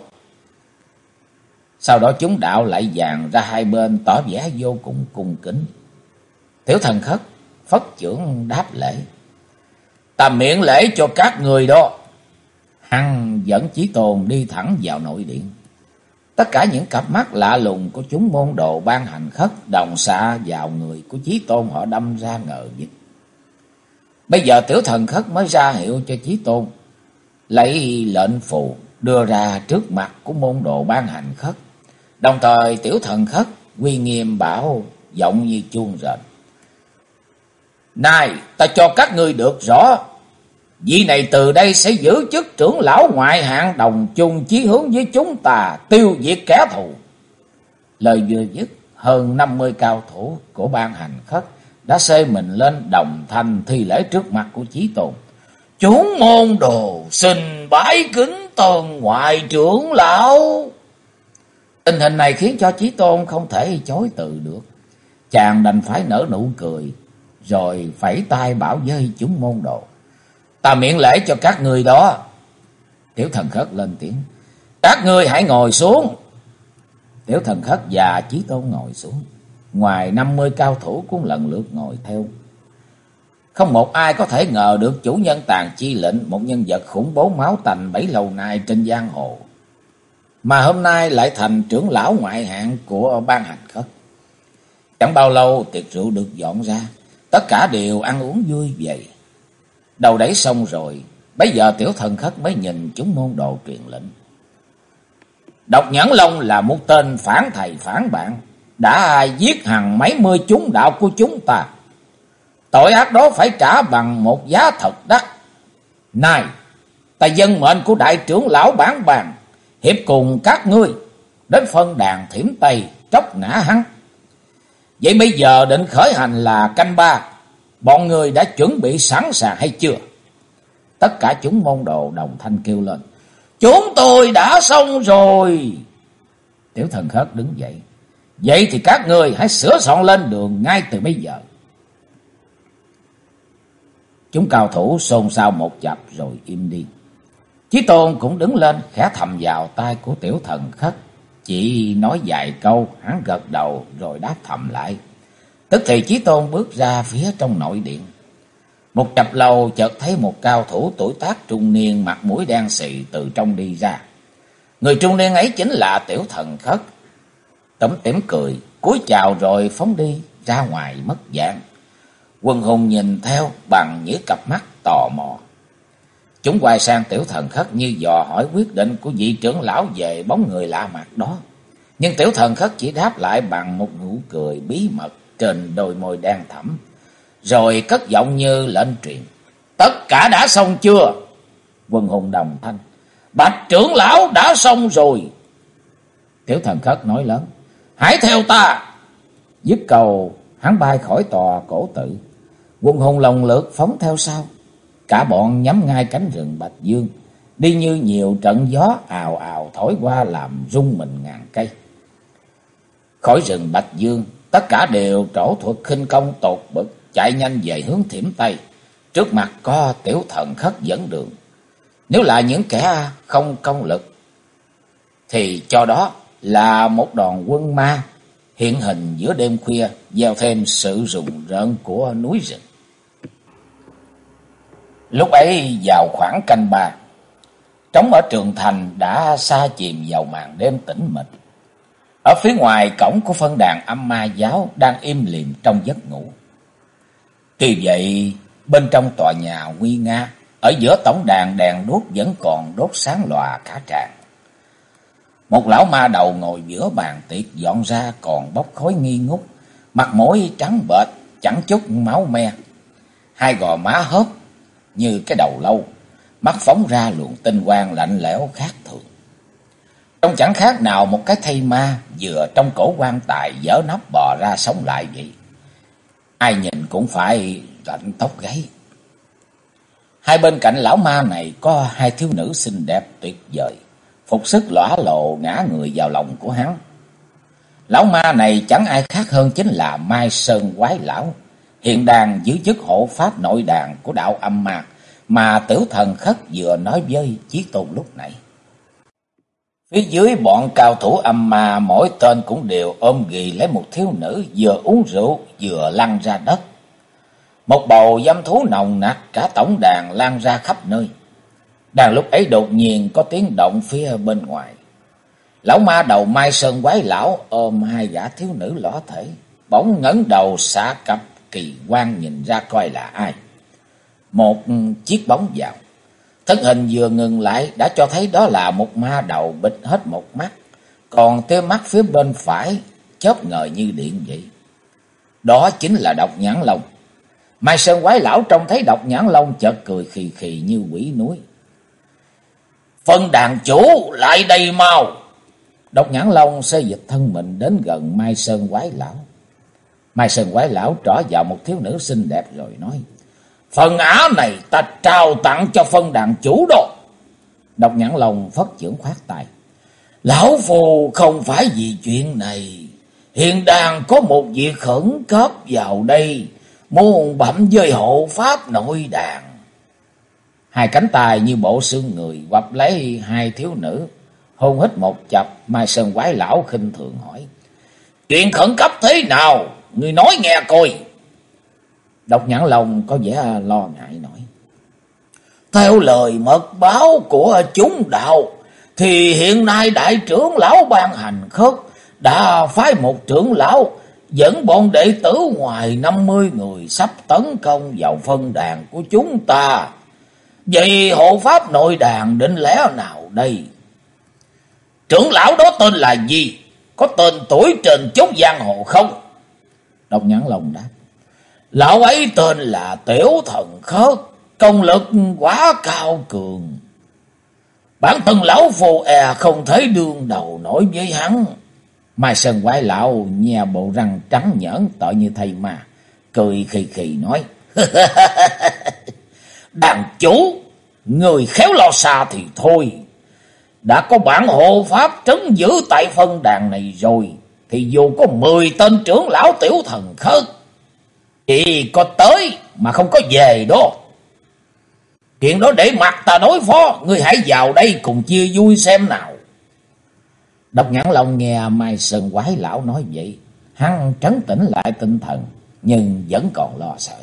Sau đó chúng đạo lại dàn ra hai bên, tỏ vẻ vô cùng cung kính. Tiểu Thần Khất phất chưởng đáp lễ, ta miễn lễ cho các người đó. Hắn dẫn Chí Tôn đi thẳng vào nội điện. Tất cả những cặp mắt lạ lùng của chúng môn đồ ban hành khất đồng xạ vào người của Chí Tôn, họ đâm ra ngờ vực. Bây giờ Tiểu Thần Khất mới ra hiệu cho Chí Tôn lấy lệnh phù đưa ra trước mặt của môn đồ ban hành khất. Đồng thời Tiểu Thần Khất uy nghiêm bảo, giọng như chuông rền, này, ta cho các ngươi được rõ, vị này từ đây sẽ giữ chức trưởng lão ngoại hạng, đồng chung chí hướng với chúng ta, tiêu diệt kẻ thù. Lời vừa dứt, hơn 50 cao thủ của ban hành khất đã xê mình lên đồng thanh thi lễ trước mặt của Chí Tôn. Chúng môn đồ xin bái kính tôn ngoại trưởng lão. Tình hình này khiến cho Chí Tôn không thể chối từ được. Chàng đành phải nở nụ cười, rồi phẩy tay bảo với chúng môn đồ, ta miễn lễ cho các người đó. Tiểu Thần Khất lên tiếng, các ngươi hãy ngồi xuống. Tiểu Thần Khất và Chí Tôn ngồi xuống. Ngoài 50 cao thủ cũng lần lượt ngồi theo. Không một ai có thể ngờ được chủ nhân Tàn Chi Lệnh, một nhân vật khủng bố máu tanh bấy lâu nay trên giang hồ, mà hôm nay lại thành trưởng lão ngoại hạng của ban hành khất. Chẳng bao lâu tiệc rượu được dọn ra, tất cả đều ăn uống vui vậy. Đầu đẩy xong rồi, bây giờ Tiểu Thần Khất mới nhìn chúng môn đồ truyền lệnh. Độc Nhãn Long là một tên phản thầy phản bạn, đã giết hằng mấy mươi chúng đạo của chúng ta. Tội ác đó phải trả bằng một giá thật đắt. Này, ta dân mệnh của đại trưởng lão Bản Bàn hiệp cùng các ngươi đến phân đàn Thiểm Tây tróc nã hắn. Vậy bây giờ định khởi hành là canh 3, bọn người đã chuẩn bị sẵn sàng hay chưa? Tất cả chúng môn đồ đồng thanh kêu lên, chúng tôi đã xong rồi. Tiểu Thần Khất đứng dậy, vậy thì các ngươi hãy sửa soạn lên đường ngay từ bây giờ. Chúng cao thủ xôn xao một chập rồi im đi. Chí Tôn cũng đứng lên, khẽ thầm vào tai của Tiểu Thần Khất, chỉ nói vài câu, hắn gật đầu rồi đáp thầm lại. Tức thì Chí Tôn bước ra phía trong nội điện. Một chập lâu chợt thấy một cao thủ tuổi tác trung niên, mặt mũi đen xì từ trong đi ra. Người trung niên ấy chính là Tiểu Thần Khất. Tủm tỉm cười, cúi chào rồi phóng đi ra ngoài mất dạng. Quân hùng nhìn theo bằng những cặp mắt tò mò. Chúng quay sang Tiểu Thần Khất như dò hỏi quyết định của vị trưởng lão về bóng người lạ mặt đó. Nhưng Tiểu Thần Khất chỉ đáp lại bằng một nụ cười bí mật trên đôi môi đen thẫm, rồi cất giọng như lệnh truyền: "Tất cả đã xong chưa?" Quân hùng đồng thanh: "Bạch trưởng lão đã xong rồi." Tiểu Thần Khất nói lớn: "Hãy theo ta." Dứt câu, hắn bay khỏi tòa cổ tự. Quân hùng lần lượt phóng theo sau. Cả bọn nhắm ngay cánh rừng Bạch Dương, đi như nhiều trận gió ào ào thổi qua làm rung mình ngàn cây. Khỏi rừng Bạch Dương, tất cả đều trổ thuật khinh công tột bậc, chạy nhanh về hướng Thiểm Tây. Trước mặt có Tiểu Thần Khất dẫn đường. Nếu là những kẻ không công lực thì cho đó là một đoàn quân ma hiện hình giữa đêm khuya, gieo thêm sự rùng rợn của núi rừng. Lúc ấy vào khoảng canh ba, trống ở Trường Thành đã sa chìm vào màn đêm tĩnh mịch. Ở phía ngoài cổng của phân đàn âm ma giáo đang im lìm trong giấc ngủ. Tuy vậy, bên trong tòa nhà nguy nga, ở giữa tổng đàn đèn đuốc vẫn còn đốt sáng lòa cả tràn. Một lão ma đầu ngồi giữa bàn tiệc dọn ra còn bốc khói nghi ngút, mặt mũi trắng bệch, chẳng chút máu me. Hai gò má hớp như cái đầu lâu, mắt phóng ra luồng tinh quang lạnh lẽo khác thường. Trông chẳng khác nào một cái thây ma vừa trong cổ quan tài dở nắp bò ra sống lại vậy. Ai nhìn cũng phải lạnh tóc gáy. Hai bên cạnh lão ma này có hai thiếu nữ xinh đẹp tuyệt vời, phục sức lõa lộ ngã người vào lòng của hắn. Lão ma này chẳng ai khác hơn chính là Mai Sơn Quái Lão, hiện đang giữ chức hộ pháp nội đàn của đạo âm ma mà Tiểu Thần Khất vừa nói với Chí Tôn lúc nãy. Phía dưới bọn cao thủ âm ma mỗi tên cũng đều ôm ghì lấy một thiếu nữ vừa uống rượu vừa lăn ra đất. Một bầu dâm thú nồng nặc cả tổng đàn lan ra khắp nơi. Đang lúc ấy đột nhiên có tiếng động phía bên ngoài. Lão ma đầu Mai Sơn Quái Lão ôm hai gã thiếu nữ lõa thể, bỗng ngẩng đầu xạ cặp kỳ quan nhìn ra coi là ai. Một chiếc bóng vào. Thân hình vừa ngừng lại đã cho thấy đó là một ma đầu bịt hết một mắt, còn tia mắt phía bên phải chớp ngời như điện vậy. Đó chính là Độc Nhãn Long. Mai Sơn Quái Lão trông thấy Độc Nhãn Long chợt cười khì khì như quỷ núi. "Phân đàn chủ lại đây mau!" Độc Nhãn Long xê dịch thân mình đến gần Mai Sơn Quái Lão. Mai Sơn Quái Lão trỏ vào một thiếu nữ xinh đẹp rồi nói: "Phần áo này ta trao tặng cho phân đàn chủ đó." Độc Nhãn Long phất chưởng khoát tay: "Lão phù không phải vì chuyện này. Hiện đang có một việc khẩn cấp vào đây, muốn bẩm với hộ pháp nội đàn." Hai cánh tay như bộ xương người quặp lấy hai thiếu nữ, hôn hít một chập. Mai Sơn Quái Lão khinh thường hỏi: "Chuyện khẩn cấp thế nào? Ngươi nói nghe coi." Độc Nhãn Long có vẻ lo ngại nói: "Theo lời mật báo của chúng đạo, thì hiện nay đại trưởng lão ban hành khất đã phái một trưởng lão dẫn bọn đệ tử ngoài 50 người sắp tấn công vào phân đàn của chúng ta. Vậy hộ pháp nội đàn định lẽ nào đây?" "Trưởng lão đó tên là gì? Có tên tuổi trên chốn giang hồ không?" Độc Nhãn Long đáp: "Lão ấy tên là Tiểu Thần Khất, công lực quá cao cường. Bản thân lão phù không thể đương đầu nổi với hắn." Mai Sơn Quái Lão nhe bộ răng trắng nhởn tợ như thây ma, cười khì khì nói: "Đàn chủ, người khéo lo xa thì thôi. Đã có bản hộ pháp trấn giữ tại phân đàn này rồi, thì dù có 10 tên trưởng lão Tiểu Thần Khất, chỉ có tới mà không có về đó. Chuyện đó để mặc ta đối phó, ngươi hãy vào đây cùng chia vui xem nào." Độc Nhãn Long nghe Mai Sơn Quái Lão nói vậy, hắn trấn tĩnh lại tinh thần, nhưng vẫn còn lo sợ.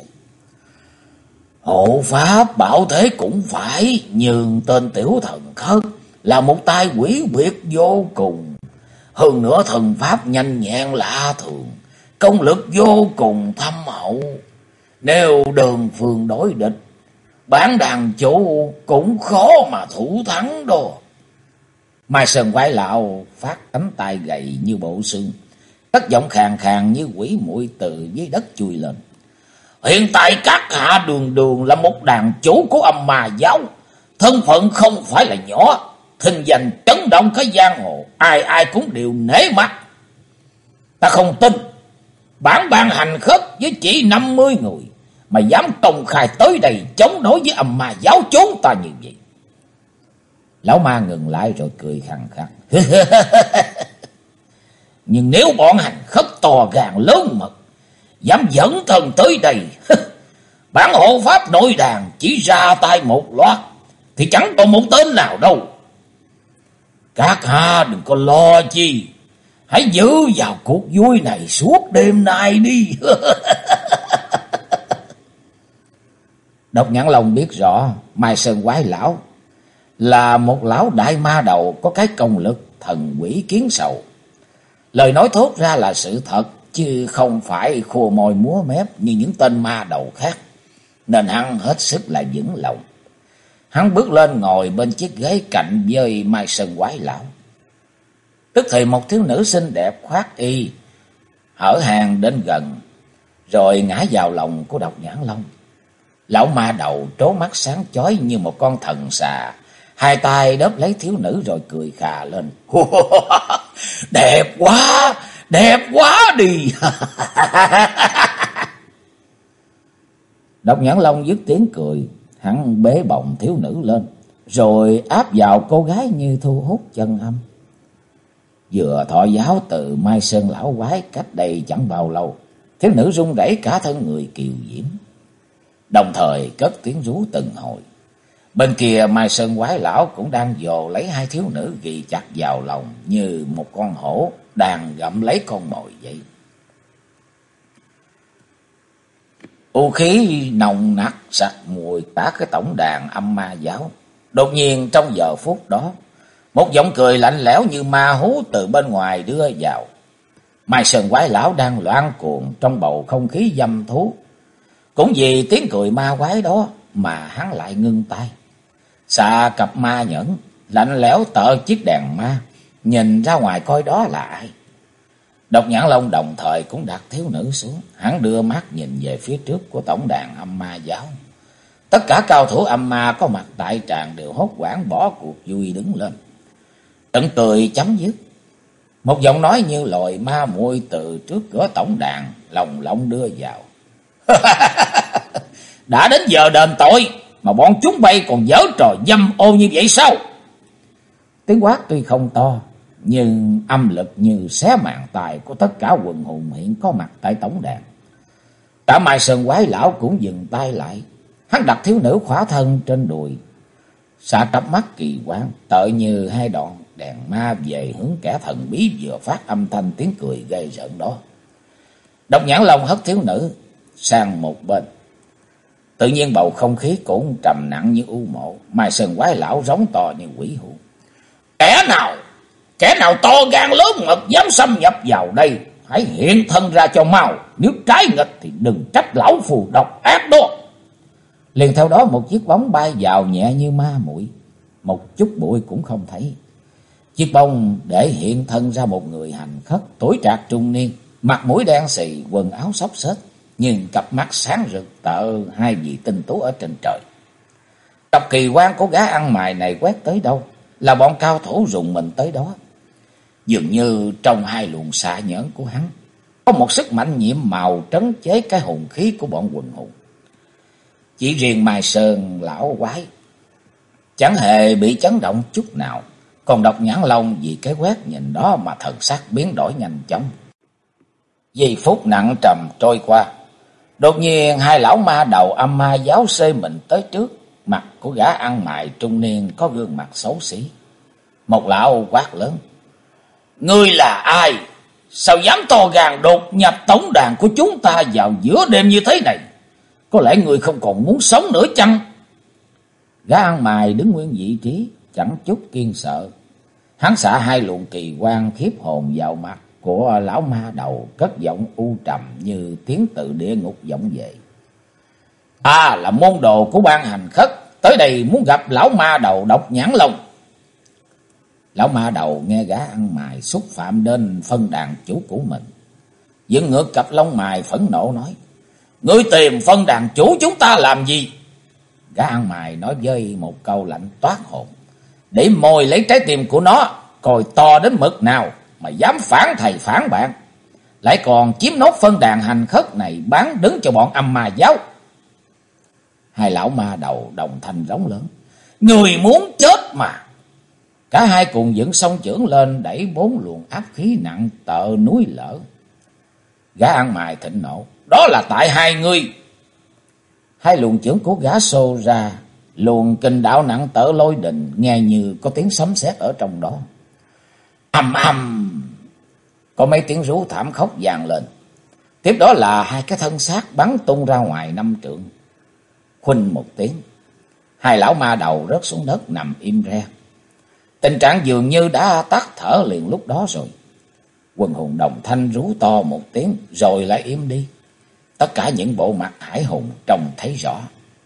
"Hộ pháp bảo thế cũng phải, nhưng tên Tiểu Thần Khất là một tai quỷ quyệt vô cùng. Hơn nữa thần pháp nhanh nhẹn lạ thường, công lực vô cùng thâm hậu. Nếu đơn phương đối địch, bản đàn chủ cũng khó mà thủ thắng đâu. Mai Sơn quái lão phát cánh tay gầy như bộ xương, cất giọng khàn khàn như quỷ muội từ dưới đất chui lên. Hiện tại các hạ đường đường là một đàn chủ của âm ma giáo, thân phận không phải là nhỏ, thình danh chấn động cái giang hồ, ai ai cũng đều nể mặt. Ta không tin bản ban hành khất với chỉ 50 người mà dám công khai tới đây chống đối với âm ma giáo chúng ta như vậy. Lão ma ngừng lại rồi cười khàn khàn. Nhưng nếu bọn hành khất to gan lớn mật, dám dẫn thần tới đây, bản hộ pháp nội đàn chỉ ra tay một loạt thì chẳng còn một tên nào đâu. Các hạ đừng có lo chi, hãy giữ vào cuộc vui này suốt đêm nay đi. Độc Nhãn Long biết rõ Mai Sơn quái lão là một lão đại ma đầu có cái công lực thần quỷ kiến sầu. Lời nói thốt ra là sự thật, chứ không phải khua môi múa mép như những tên ma đầu khác, nên hắn hết sức là vững lòng. Hắn bước lên ngồi bên chiếc ghế cạnh với Mai Sơn quái lão. Tức thì một thiếu nữ xinh đẹp khoác y hở hàng đến gần, rồi ngã vào lòng của Độc Nhãn Long. Lão ma đầu trố mắt sáng chói như một con thần xà, hai tay đớp lấy thiếu nữ rồi cười khà lên. Đẹp quá đi. Độc Nhãn Long dứt tiếng cười, hắn bế bồng thiếu nữ lên, rồi áp vào cô gái như thu hút chân âm. Vừa thọ giáo từ Mai Sơn lão quái cách đây chẳng bao lâu, thiếu nữ run rẩy cả thân người kiều diễm, đồng thời cất tiếng rú từng hồi. Bên kia Mai Sơn quái lão cũng đang dồ lấy hai thiếu nữ ghi chặt vào lòng như một con hổ đang gặm lấy con mồi vậy. U khí nồng nặc sặc mùi tả cái tổng đàn âm ma giáo. Đột nhiên trong giờ phút đó, một giọng cười lạnh lẽo như ma hú từ bên ngoài đưa vào. Mai Sơn quái lão đang loạn cuồng trong bầu không khí dâm thú. Cũng vì tiếng cười ma quái đó mà hắn lại ngưng tay, xạ cặp ma nhẫn lạnh lẽo tợ chiếc đèn ma, nhìn ra ngoài coi đó là ai. Độc Nhãn Long đồng thời cũng đặt thiếu nữ xuống, hắn đưa mắt nhìn về phía trước của tổng đàn âm ma giáo. Tất cả cao thủ âm ma có mặt tại tràng đều hốt hoảng bỏ cuộc vui đứng lên. Trận cười chấm dứt, một giọng nói như loài ma muội từ trước cửa tổng đàn lồng lộng đưa vào. Đã đến giờ đền tội mà bọn chúng bay còn giở trò dâm ô như vậy sao? Tiếng quát tuy không to, nhưng âm lực như xé màng tài của tất cả quần hùng hiện có mặt tại tổng đàn. Cả Mai Sơn quái lão cũng dừng tay lại, hắn đặt thiếu nữ khỏa thân trên đùi, xạ cặp mắt kỳ quái tợ như hai đoạn đèn ma về hướng kẻ thần bí vừa phát âm thanh tiếng cười gây rợn đó. Độc Nhãn Long hất thiếu nữ sang một bên. Tự nhiên bầu không khí cũng trầm nặng như u mộ. Mai Sơn quái lão rống to như quỷ hụ. Kẻ nào to gan lớn mật dám xâm nhập vào đây, hãy hiện thân ra cho mau, nếu trái nghịch thì đừng trách lão phù độc ác đó. Liền theo đó một chiếc bóng bay vào nhẹ như ma muội, một chút bụi cũng không thấy. Chiếc bóng để hiện thân ra một người hành khất tuổi trạc trung niên, mặt mũi đen xì, quần áo xốc xếch, nhưng cặp mắt sáng rực tợ hai vị tinh tú ở trên trời. Cặp kỳ quan của gã ăn mày này quét tới đâu là bọn cao thủ rùng mình tới đó. Dường như trong hai luồng xạ nhẫn của hắn có một sức mạnh nhiệm màu trấn chế cái hùng khí của bọn quần hùng. Chỉ riêng Mai Sơn lão quái chẳng hề bị chấn động chút nào, còn Độc Nhãn Long vì cái quét nhìn đó mà thần sắc biến đổi nhanh chóng. Giây phút nặng trầm trôi qua, đột nhiên hai lão ma đầu âm ma giáo xê mình tới trước mặt của gã ăn mày trung niên có gương mặt xấu xí. Một lão quát lớn: "Ngươi là ai? Sao dám to gan đột nhập tổng đàn của chúng ta vào giữa đêm như thế này? Có lẽ ngươi không còn muốn sống nữa chăng?" Gã ăn mày đứng nguyên vị trí, chẳng chút kiên sợ. Hắn xạ hai luồng kỳ quang khiếp hồn vào mặt của lão ma đầu, cất giọng u trầm như tiếng từ địa ngục vọng về. Ta là môn đồ của Ban Hành Khất, tới đây muốn gặp lão ma đầu Độc Nhãn Long. Lão ma đầu nghe gã ăn mày xúc phạm đến phân đàn chủ của mình, dựng ngược cặp lông mày phẫn nộ nói: Ngươi tìm phân đàn chủ chúng ta làm gì? Gã ăn mày nói với một câu lạnh toát hồn: Để mồi lấy trái tim của nó, coi to đến mực nào mà dám phản thầy phản bạn, lại còn chiếm nốt phân đàn Hành Khất này bán đứng cho bọn âm ma giáo. Hai lão ma đầu đồng thanh rống lớn: Người muốn chết mà! Cả hai cùng dựng song chưởng lên, đẩy bốn luồng áp khí nặng tợ núi lở. Gã ăn mày thịnh nộ: Đó là tại hai ngươi! Hai luồng chưởng của gã xô ra, luồng kình đạo nặng tợ lôi đình, nghe như có tiếng sấm sét ở trong đó. Ầm ầm, có mấy tiếng rú thảm khốc vang lên. Tiếp đó là hai cái thân xác bắn tung ra ngoài 5 trượng. Khuỳnh một tiếng, hai lão ma đầu rớt xuống đất nằm im re. Tình trạng dường như đã tắt thở liền lúc đó rồi. Quần hùng đồng thanh rú to một tiếng rồi lại im đi. Tất cả những bộ mặt hải hùng trông thấy rõ.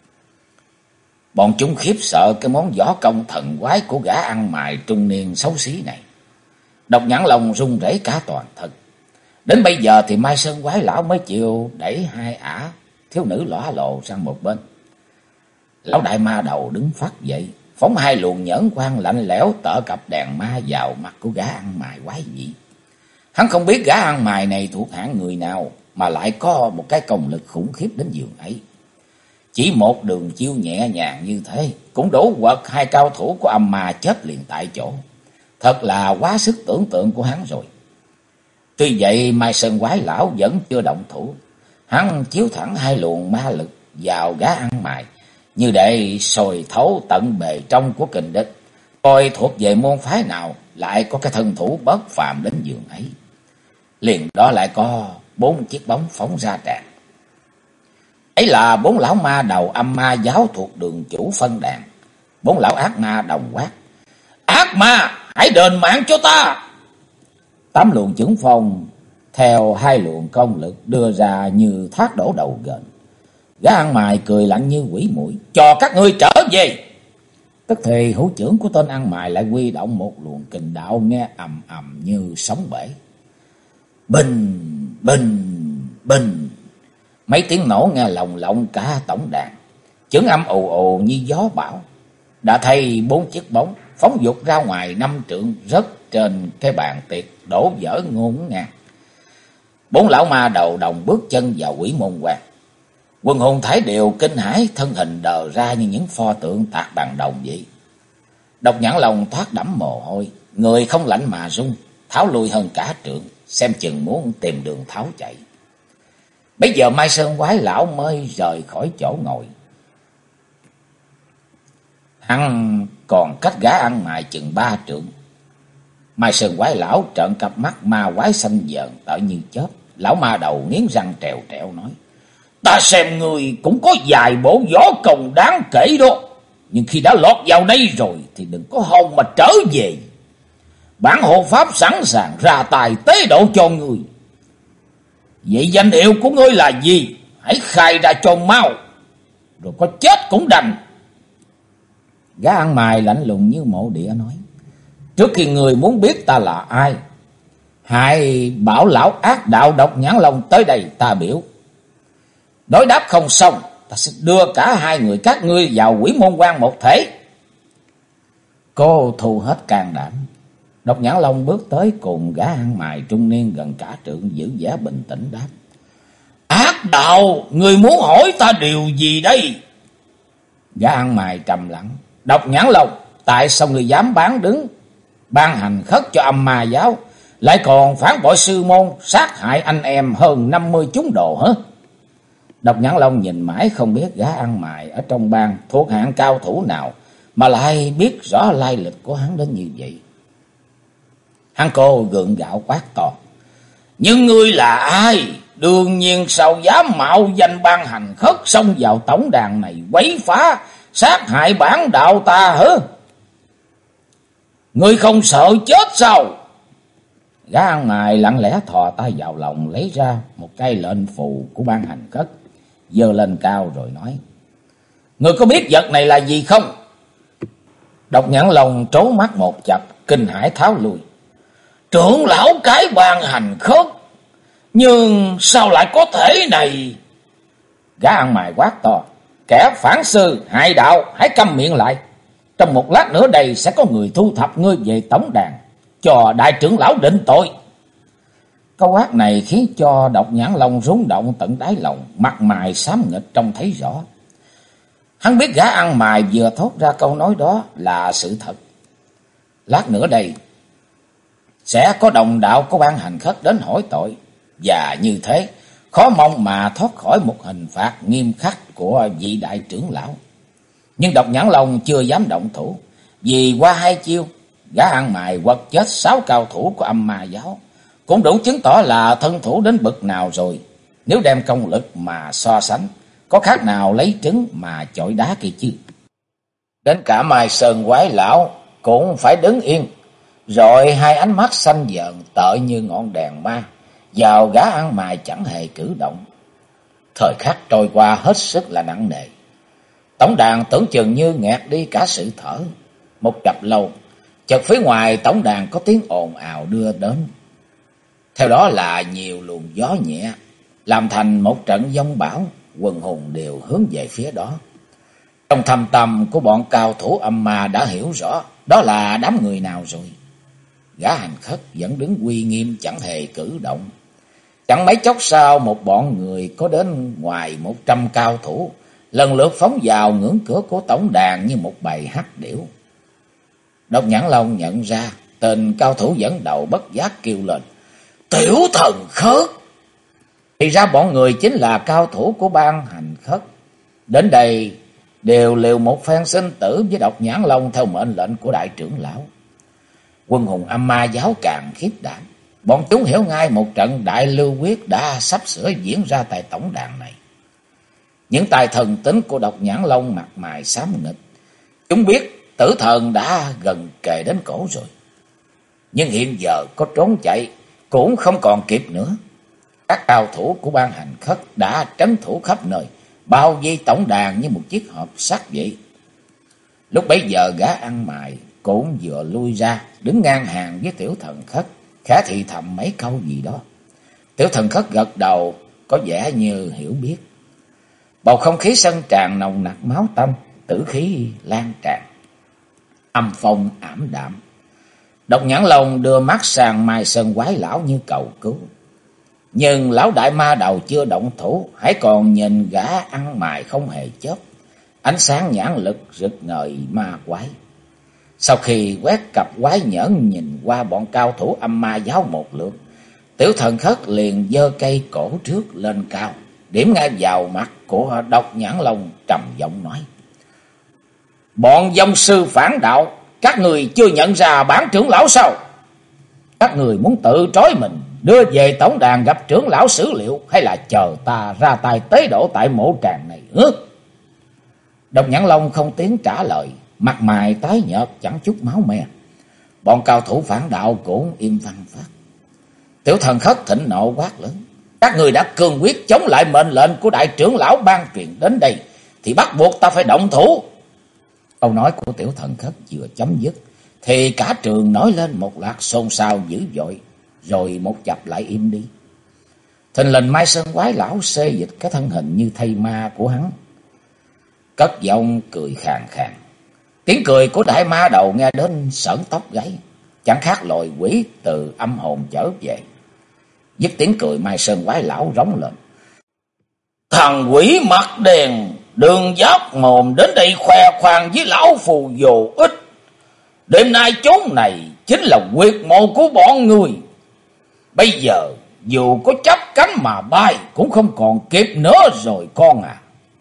Bọn chúng khiếp sợ cái món võ công thần quái của gã ăn mày trung niên xấu xí này. Độc Nhãn Long run rẩy cả toàn thân. Đến bây giờ thì Mai Sơn quái lão mới chịu đẩy hai ả thiếu nữ lõa lộ sang một bên. Lão đại ma đầu đứng phắt dậy, phóng hai luồng nhẫn quang lạnh lẽo tợ cặp đèn ma vào mặt của gã ăn mày quái dị. Hắn không biết gã ăn mày này thuộc hạng người nào mà lại có một cái công lực khủng khiếp đến giường ấy. Chỉ một đường chiêu nhẹ nhàng như thế cũng đủ quật hai cao thủ của âm ma chết liền tại chỗ. Thật là quá sức tưởng tượng của hắn rồi. Tuy vậy Mai Sơn quái lão vẫn chưa động thủ. Hắn chiếu thẳng hai luồng ma lực vào gã ăn mày, như để soi thấu tận bề trong của kình địch, coi thuộc về môn phái nào lại có cái thân thủ bất phàm đến giường ấy. Liền đó lại có 4 chiếc bóng phóng ra tràn. Ấy là 4 lão ma đầu âm ma giáo thuộc đường chủ phân đàn. 4 lão ác ma đồng quát: Ác ma, hãy đền mạng cho ta! 8 luồng chưởng phong theo hai luồng công lực đưa ra như thác đổ đầu gền. Gã ăn mày cười lạnh như quỷ muội: Cho các ngươi trở về! Tức thì hữu chưởng của tên ăn mày lại huy động một luồng kình đạo nghe ầm ầm như sóng bể. Bình bình bình, mấy tiếng nổ nghe lồng lộng cả tổng đàn. Chưởng âm ù ù như gió bão. Đã thấy 4 chiếc bóng phóng vụt ra ngoài 5 trượng, rớt trên cái bàn tiệc đổ vỡ ngổn ngang. 4 lão ma đầu đồng bước chân vào Quỷ Môn Quan. Quần hùng thấy đều kinh hãi, thân hình đờ ra như những pho tượng tạc bằng đồng vậy. Độc Nhãn Long thoát đẫm mồ hôi, người không lạnh mà run, tháo lui hơn cả trượng, xem chừng muốn tìm đường tháo chạy. Bây giờ Mai Sơn quái lão mới rời khỏi chỗ ngồi. Hắn còn cách gã ăn mày chừng 3 trượng. Mai Sơn quái lão trợn cặp mắt ma quái xanh dợn tợ như chớp. Lão ma đầu nghiến răng trèo trẹo nói: Ta xem người cũng có vài bộ võ công đáng kể đó, nhưng khi đã lọt vào đây rồi thì đừng có hòng mà trở về. Bản hộ pháp sẵn sàng ra tài tế độ cho người. Vậy danh hiệu của ngươi là gì? Hãy khai ra cho mau, rồi có chết cũng đành. Gã ăn mày lạnh lùng như mộ địa nói: Trước khi người muốn biết ta là ai, hãy bảo lão ác đạo Độc Nhãn Long tới đây ta biểu. Đối đáp không xong, ta sẽ đưa cả hai người các ngươi vào Quỷ Môn Quan một thể. Cô thu hết can đảm. Độc Nhãn Long bước tới cùng gã ăn mày trung niên gần cả trượng, giữ vẻ bình tĩnh đáp: Ác đạo, người muốn hỏi ta điều gì đây? Gã ăn mày trầm lặng: Độc Nhãn Long, tại sao người dám bán đứng Ban Hành Khất cho âm ma giáo, lại còn phản bội sư môn, sát hại anh em hơn 50 chúng đồ hả? Độc Nhãn Long nhìn mãi không biết gã ăn mày ở trong bang thuộc hạng cao thủ nào mà lại biết rõ lai lịch của hắn đến như vậy. Hắn cô gượng gạo quát to: Nhưng ngươi là ai? Đương nhiên sao dám mạo danh Ban Hành Khất xông vào tổng đàn này quấy phá, sát hại bản đạo ta hả? Ngươi không sợ chết sao? Gã ăn mày lặng lẽ thò tay vào lòng lấy ra một cây lệnh phù của Ban Hành Khất, giơ lên cao rồi nói: Ngươi có biết vật này là gì không? Độc Nhãn Long trố mắt một chập, kinh hãi tháo lui. Trưởng lão cái Ban Hành Khất, nhưng sao lại có thể này? Gã ăn mày quát to: Kẻ phản sư hại đạo, hãy câm miệng lại. Trong một lát nữa đây sẽ có người thu thập ngươi về tổng đàn, cho đại trưởng lão định tội. Câu quát này khiến cho Độc Nhãn Long rung động tận đáy lòng, mặt mày xám nghịch trông thấy rõ. Hắn biết gã ăn mày vừa thốt ra câu nói đó là sự thật. Lát nữa đây sẽ có đồng đạo của Ban Hành Khất đến hỏi tội, và như thế khó mong mà thoát khỏi một hình phạt nghiêm khắc của vị đại trưởng lão. Nhưng Độc Nhãn Long chưa dám động thủ, vì qua hai chiêu gã ăn mày quật chết 6 cao thủ của Âm Ma giáo, cũng đủ chứng tỏ là thân thủ đến bậc nào rồi. Nếu đem công lực mà so sánh, có khác nào lấy trứng mà chọi đá kia chứ. Đến cả Mai Sơn quái lão cũng phải đứng yên, rồi hai ánh mắt xanh dợn tợ như ngọn đèn ma vào gã ăn mày chẳng hề cử động. Thời khắc trôi qua hết sức là nặng nề. Tổng đàn tưởng chừng như nghẹt đi cả sự thở. Một chập lâu, chợt phía ngoài tổng đàn có tiếng ồn ào đưa đến. Theo đó là nhiều luồng gió nhẹ, làm thành một trận giông bão, quần hùng đều hướng về phía đó. Trong thâm tâm của bọn cao thủ âm ma đã hiểu rõ đó là đám người nào rồi. Gã Hành Khất vẫn đứng uy nghiêm chẳng hề cử động. Chẳng mấy chốc sau, một bọn người có đến ngoài 100 cao thủ lần lượt phóng vào ngưỡng cửa của tổng đàn như một bầy hắc điểu. Độc Nhãn Long nhận ra tên cao thủ dẫn đầu bất giác kêu lên: Tiểu Thần Khất! Thì ra bọn người chính là cao thủ của Ban Hành Khất. Đến đây đều liều một phen sinh tử với Độc Nhãn Long theo mệnh lệnh của đại trưởng lão. Quân hùng Âm Ma giáo càng khiếp đảm. Bọn chúng hiểu ngay một trận đại lưu quyết đã sắp sửa diễn ra tại tổng đàn này. Những tài thần tính của Độc Nhãn Long mặt mày xám nghịch. Chúng biết tử thần đã gần kề đến cổ rồi. Nhưng hiện giờ có trốn chạy cũng không còn kịp nữa. Các cao thủ của Ban Hành Khất đã trấn thủ khắp nơi, bao vây tổng đàn như một chiếc hộp sắt vậy. Lúc bấy giờ gã ăn mày cũng vừa lui ra, đứng ngang hàng với Tiểu Thần Khất, khẽ thì thầm mấy câu gì đó. Tiểu Thần Khất gật đầu, có vẻ như hiểu biết. Bầu không khí sân tràn nồng nặc máu tanh, tử khí lan tràn, âm phong ảm đạm. Độc Nhãn Long đưa mắt sang Mai Sơn quái lão như cầu cứu. Nhưng lão đại ma đầu chưa động thủ, hãy còn nhìn gã ăn mày không hề chớp, ánh sáng nhãn lực rực ngời ma quái. Sau khi quét cặp quái nhẫn nhìn qua bọn cao thủ Âm Ma giáo một lượt, Tiểu Thần Khất liền giơ cây cổ trước lên cao, điểm ngay vào mặt của Độc Nhãn Long, trầm giọng nói: Bọn vong sư phản đạo, các người chưa nhận ra bản trưởng lão sao? Các người muốn tự trói mình đưa về tổng đàn gặp trưởng lão xử liệu, hay là chờ ta ra tay tế độ tại mộ tràng này? Độc Nhãn Long không tiếng trả lời, mặt mày tái nhợt chẳng chút máu me. Bọn cao thủ phản đạo cũng im phăng phát. Tiểu Thần Khất thịnh nộ quát lớn: Các người đã cương quyết chống lại mệnh lệnh của đại trưởng lão ban truyền đến đây, thì bắt buộc ta phải động thủ. Câu nói của Tiểu Thần Khất vừa chấm dứt, thì cả trường nói lên một loạt xôn xao dữ dội, rồi một chập lại im đi. Thình lình Mai Sơn quái lão xê dịch cái thân hình như thây ma của hắn, cất giọng cười khàn khàn. Tiếng cười của đại ma đầu nghe đến sởn tóc gáy, chẳng khác loài quỷ từ âm hồn trở về. Dứt tiếng cười, Mai Sơn quái lão rống lên: Thằng quỷ mặt đèn, đường giáp mồm đến đây khoe khoang với lão phù vô ích. Đêm nay chốn này chính là huyệt mộ của bọn người. Bây giờ dù có chắp cánh mà bay cũng không còn kịp nữa rồi con à.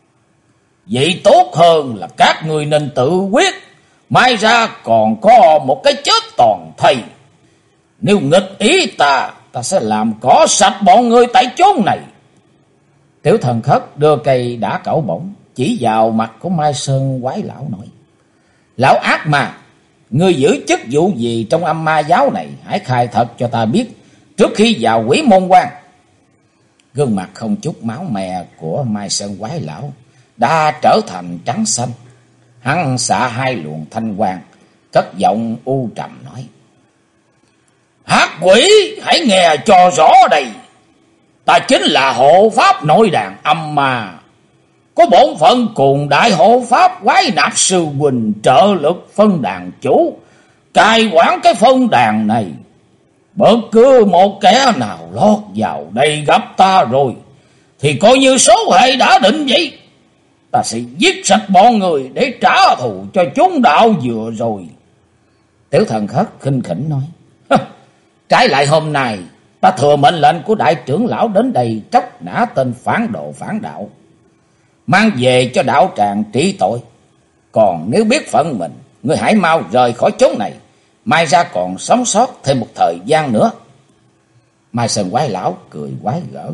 Vậy tốt hơn là các người nên tự quyết, mai ra còn có một cái chết toàn thây. Nếu nghịch ý ta sẽ làm cỏ sạch bọn người tại chốn này. Tiểu Thần Khất đưa cây đả cẩu bổng chỉ vào mặt của Mai Sơn quái lão nói: Lão ác mà, ngươi giữ chức vụ gì trong âm ma giáo này? Hãy khai thật cho ta biết trước khi vào Quỷ Môn Quan. Gương mặt không chút máu me của Mai Sơn Quái lão đã trở thành trắng xanh. Hắn xạ hai luồng thanh quang, cất giọng u trầm nói: Hắc quỷ, hãy nghe cho rõ đây. Ta chính là hộ pháp nội đàn âm ma, có bổn phận cùng đại hộ pháp Quái Nạp sư huynh trợ lực phân đàn chủ, cai quản cái phân đàn này. Bất cứ một kẻ nào lót vào đây gặp ta rồi thì coi như số hệ đã định vậy. Ta sẽ giết sạch bọn người để trả thù cho chúng đạo vừa rồi. Tiểu Thần Khất khinh khỉnh nói: Trái lại hôm nay ta thừa mệnh lệnh của đại trưởng lão đến đây tróc nã tên phản đồ phản đạo, mang về cho đạo tràng trị tội. Còn nếu biết phận mình, ngươi hãy mau rời khỏi chốn này, mai ra còn sống sót thêm một thời gian nữa. Mai Sơn Quái lão cười quái gở: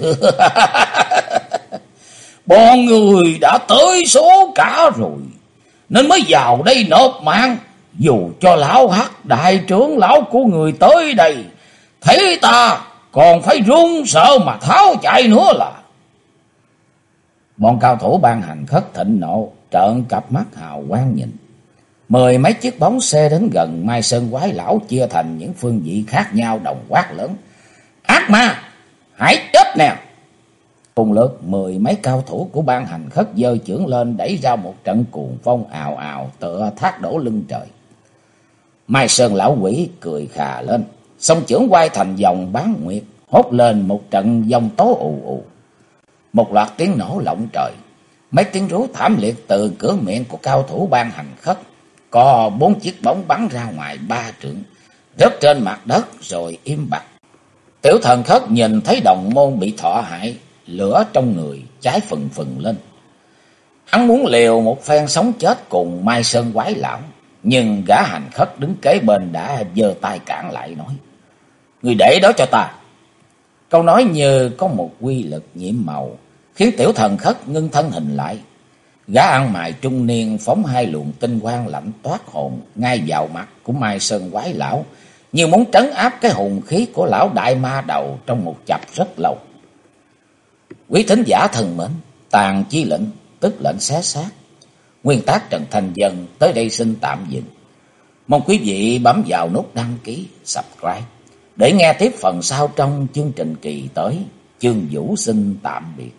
Bọn người đã tới số cả rồi, nên mới vào đây nộp mạng. Dù cho lão Hắc đại trưởng lão của người tới đây thấy ta còn phải run sợ mà tháo chạy nữa là. Bọn cao thủ Ban Hành Khất thịnh nộ, trợn cặp mắt hào quang nhìn. 10 mấy chiếc bóng xe đến gần Mai Sơn Quái lão, chia thành những phương vị khác nhau, đồng quát lớn: Ác ma, hãy chết nè! Cùng lượt 10 mấy cao thủ của Ban Hành Khất giơ chưởng lên, đẩy ra một trận cuồng phong ào ào tựa thác đổ lưng trời. Mai Sơn lão quỷ cười khà lên, song chưởng quay thành vòng bán nguyệt, hốt lên một trận giông tố ù ù. Một loạt tiếng nổ lộng trời, mấy tiếng rú thảm liệt từ cửa miệng của cao thủ Ban Hành Khất. Có 4 chiếc bóng bắn ra ngoài 3 trượng, rớt trên mặt đất rồi im bặt. Tiểu Thần Khất nhìn thấy đồng môn bị thọ hại, lửa trong người cháy phừng phừng lên. Hắn muốn liều một phen sống chết cùng Mai Sơn Quái lão, nhưng gã Hành Khất đứng kế bên đã giơ tay cản lại, nói: Người để đó cho ta. Câu nói như có một quy lực nhiệm màu, khiến Tiểu Thần Khất ngưng thân hình lại. Gã ăn mày trung niên phóng hai luồng tinh quang lạnh toát hồn ngay vào mặt của Mai Sơn Quái lão, như muốn trấn áp cái hùng khí của lão đại ma đầu trong một chập rất lâu. Quý thính giả thân mến, Tàn Chi Lệnh tức lệnh xé xác, nguyên tác Trần Thành Dân tới đây xin tạm dừng. Mong quý vị bấm vào nút đăng ký, subscribe để nghe tiếp phần sau trong chương trình kỳ tới. Chương Vũ xin tạm biệt.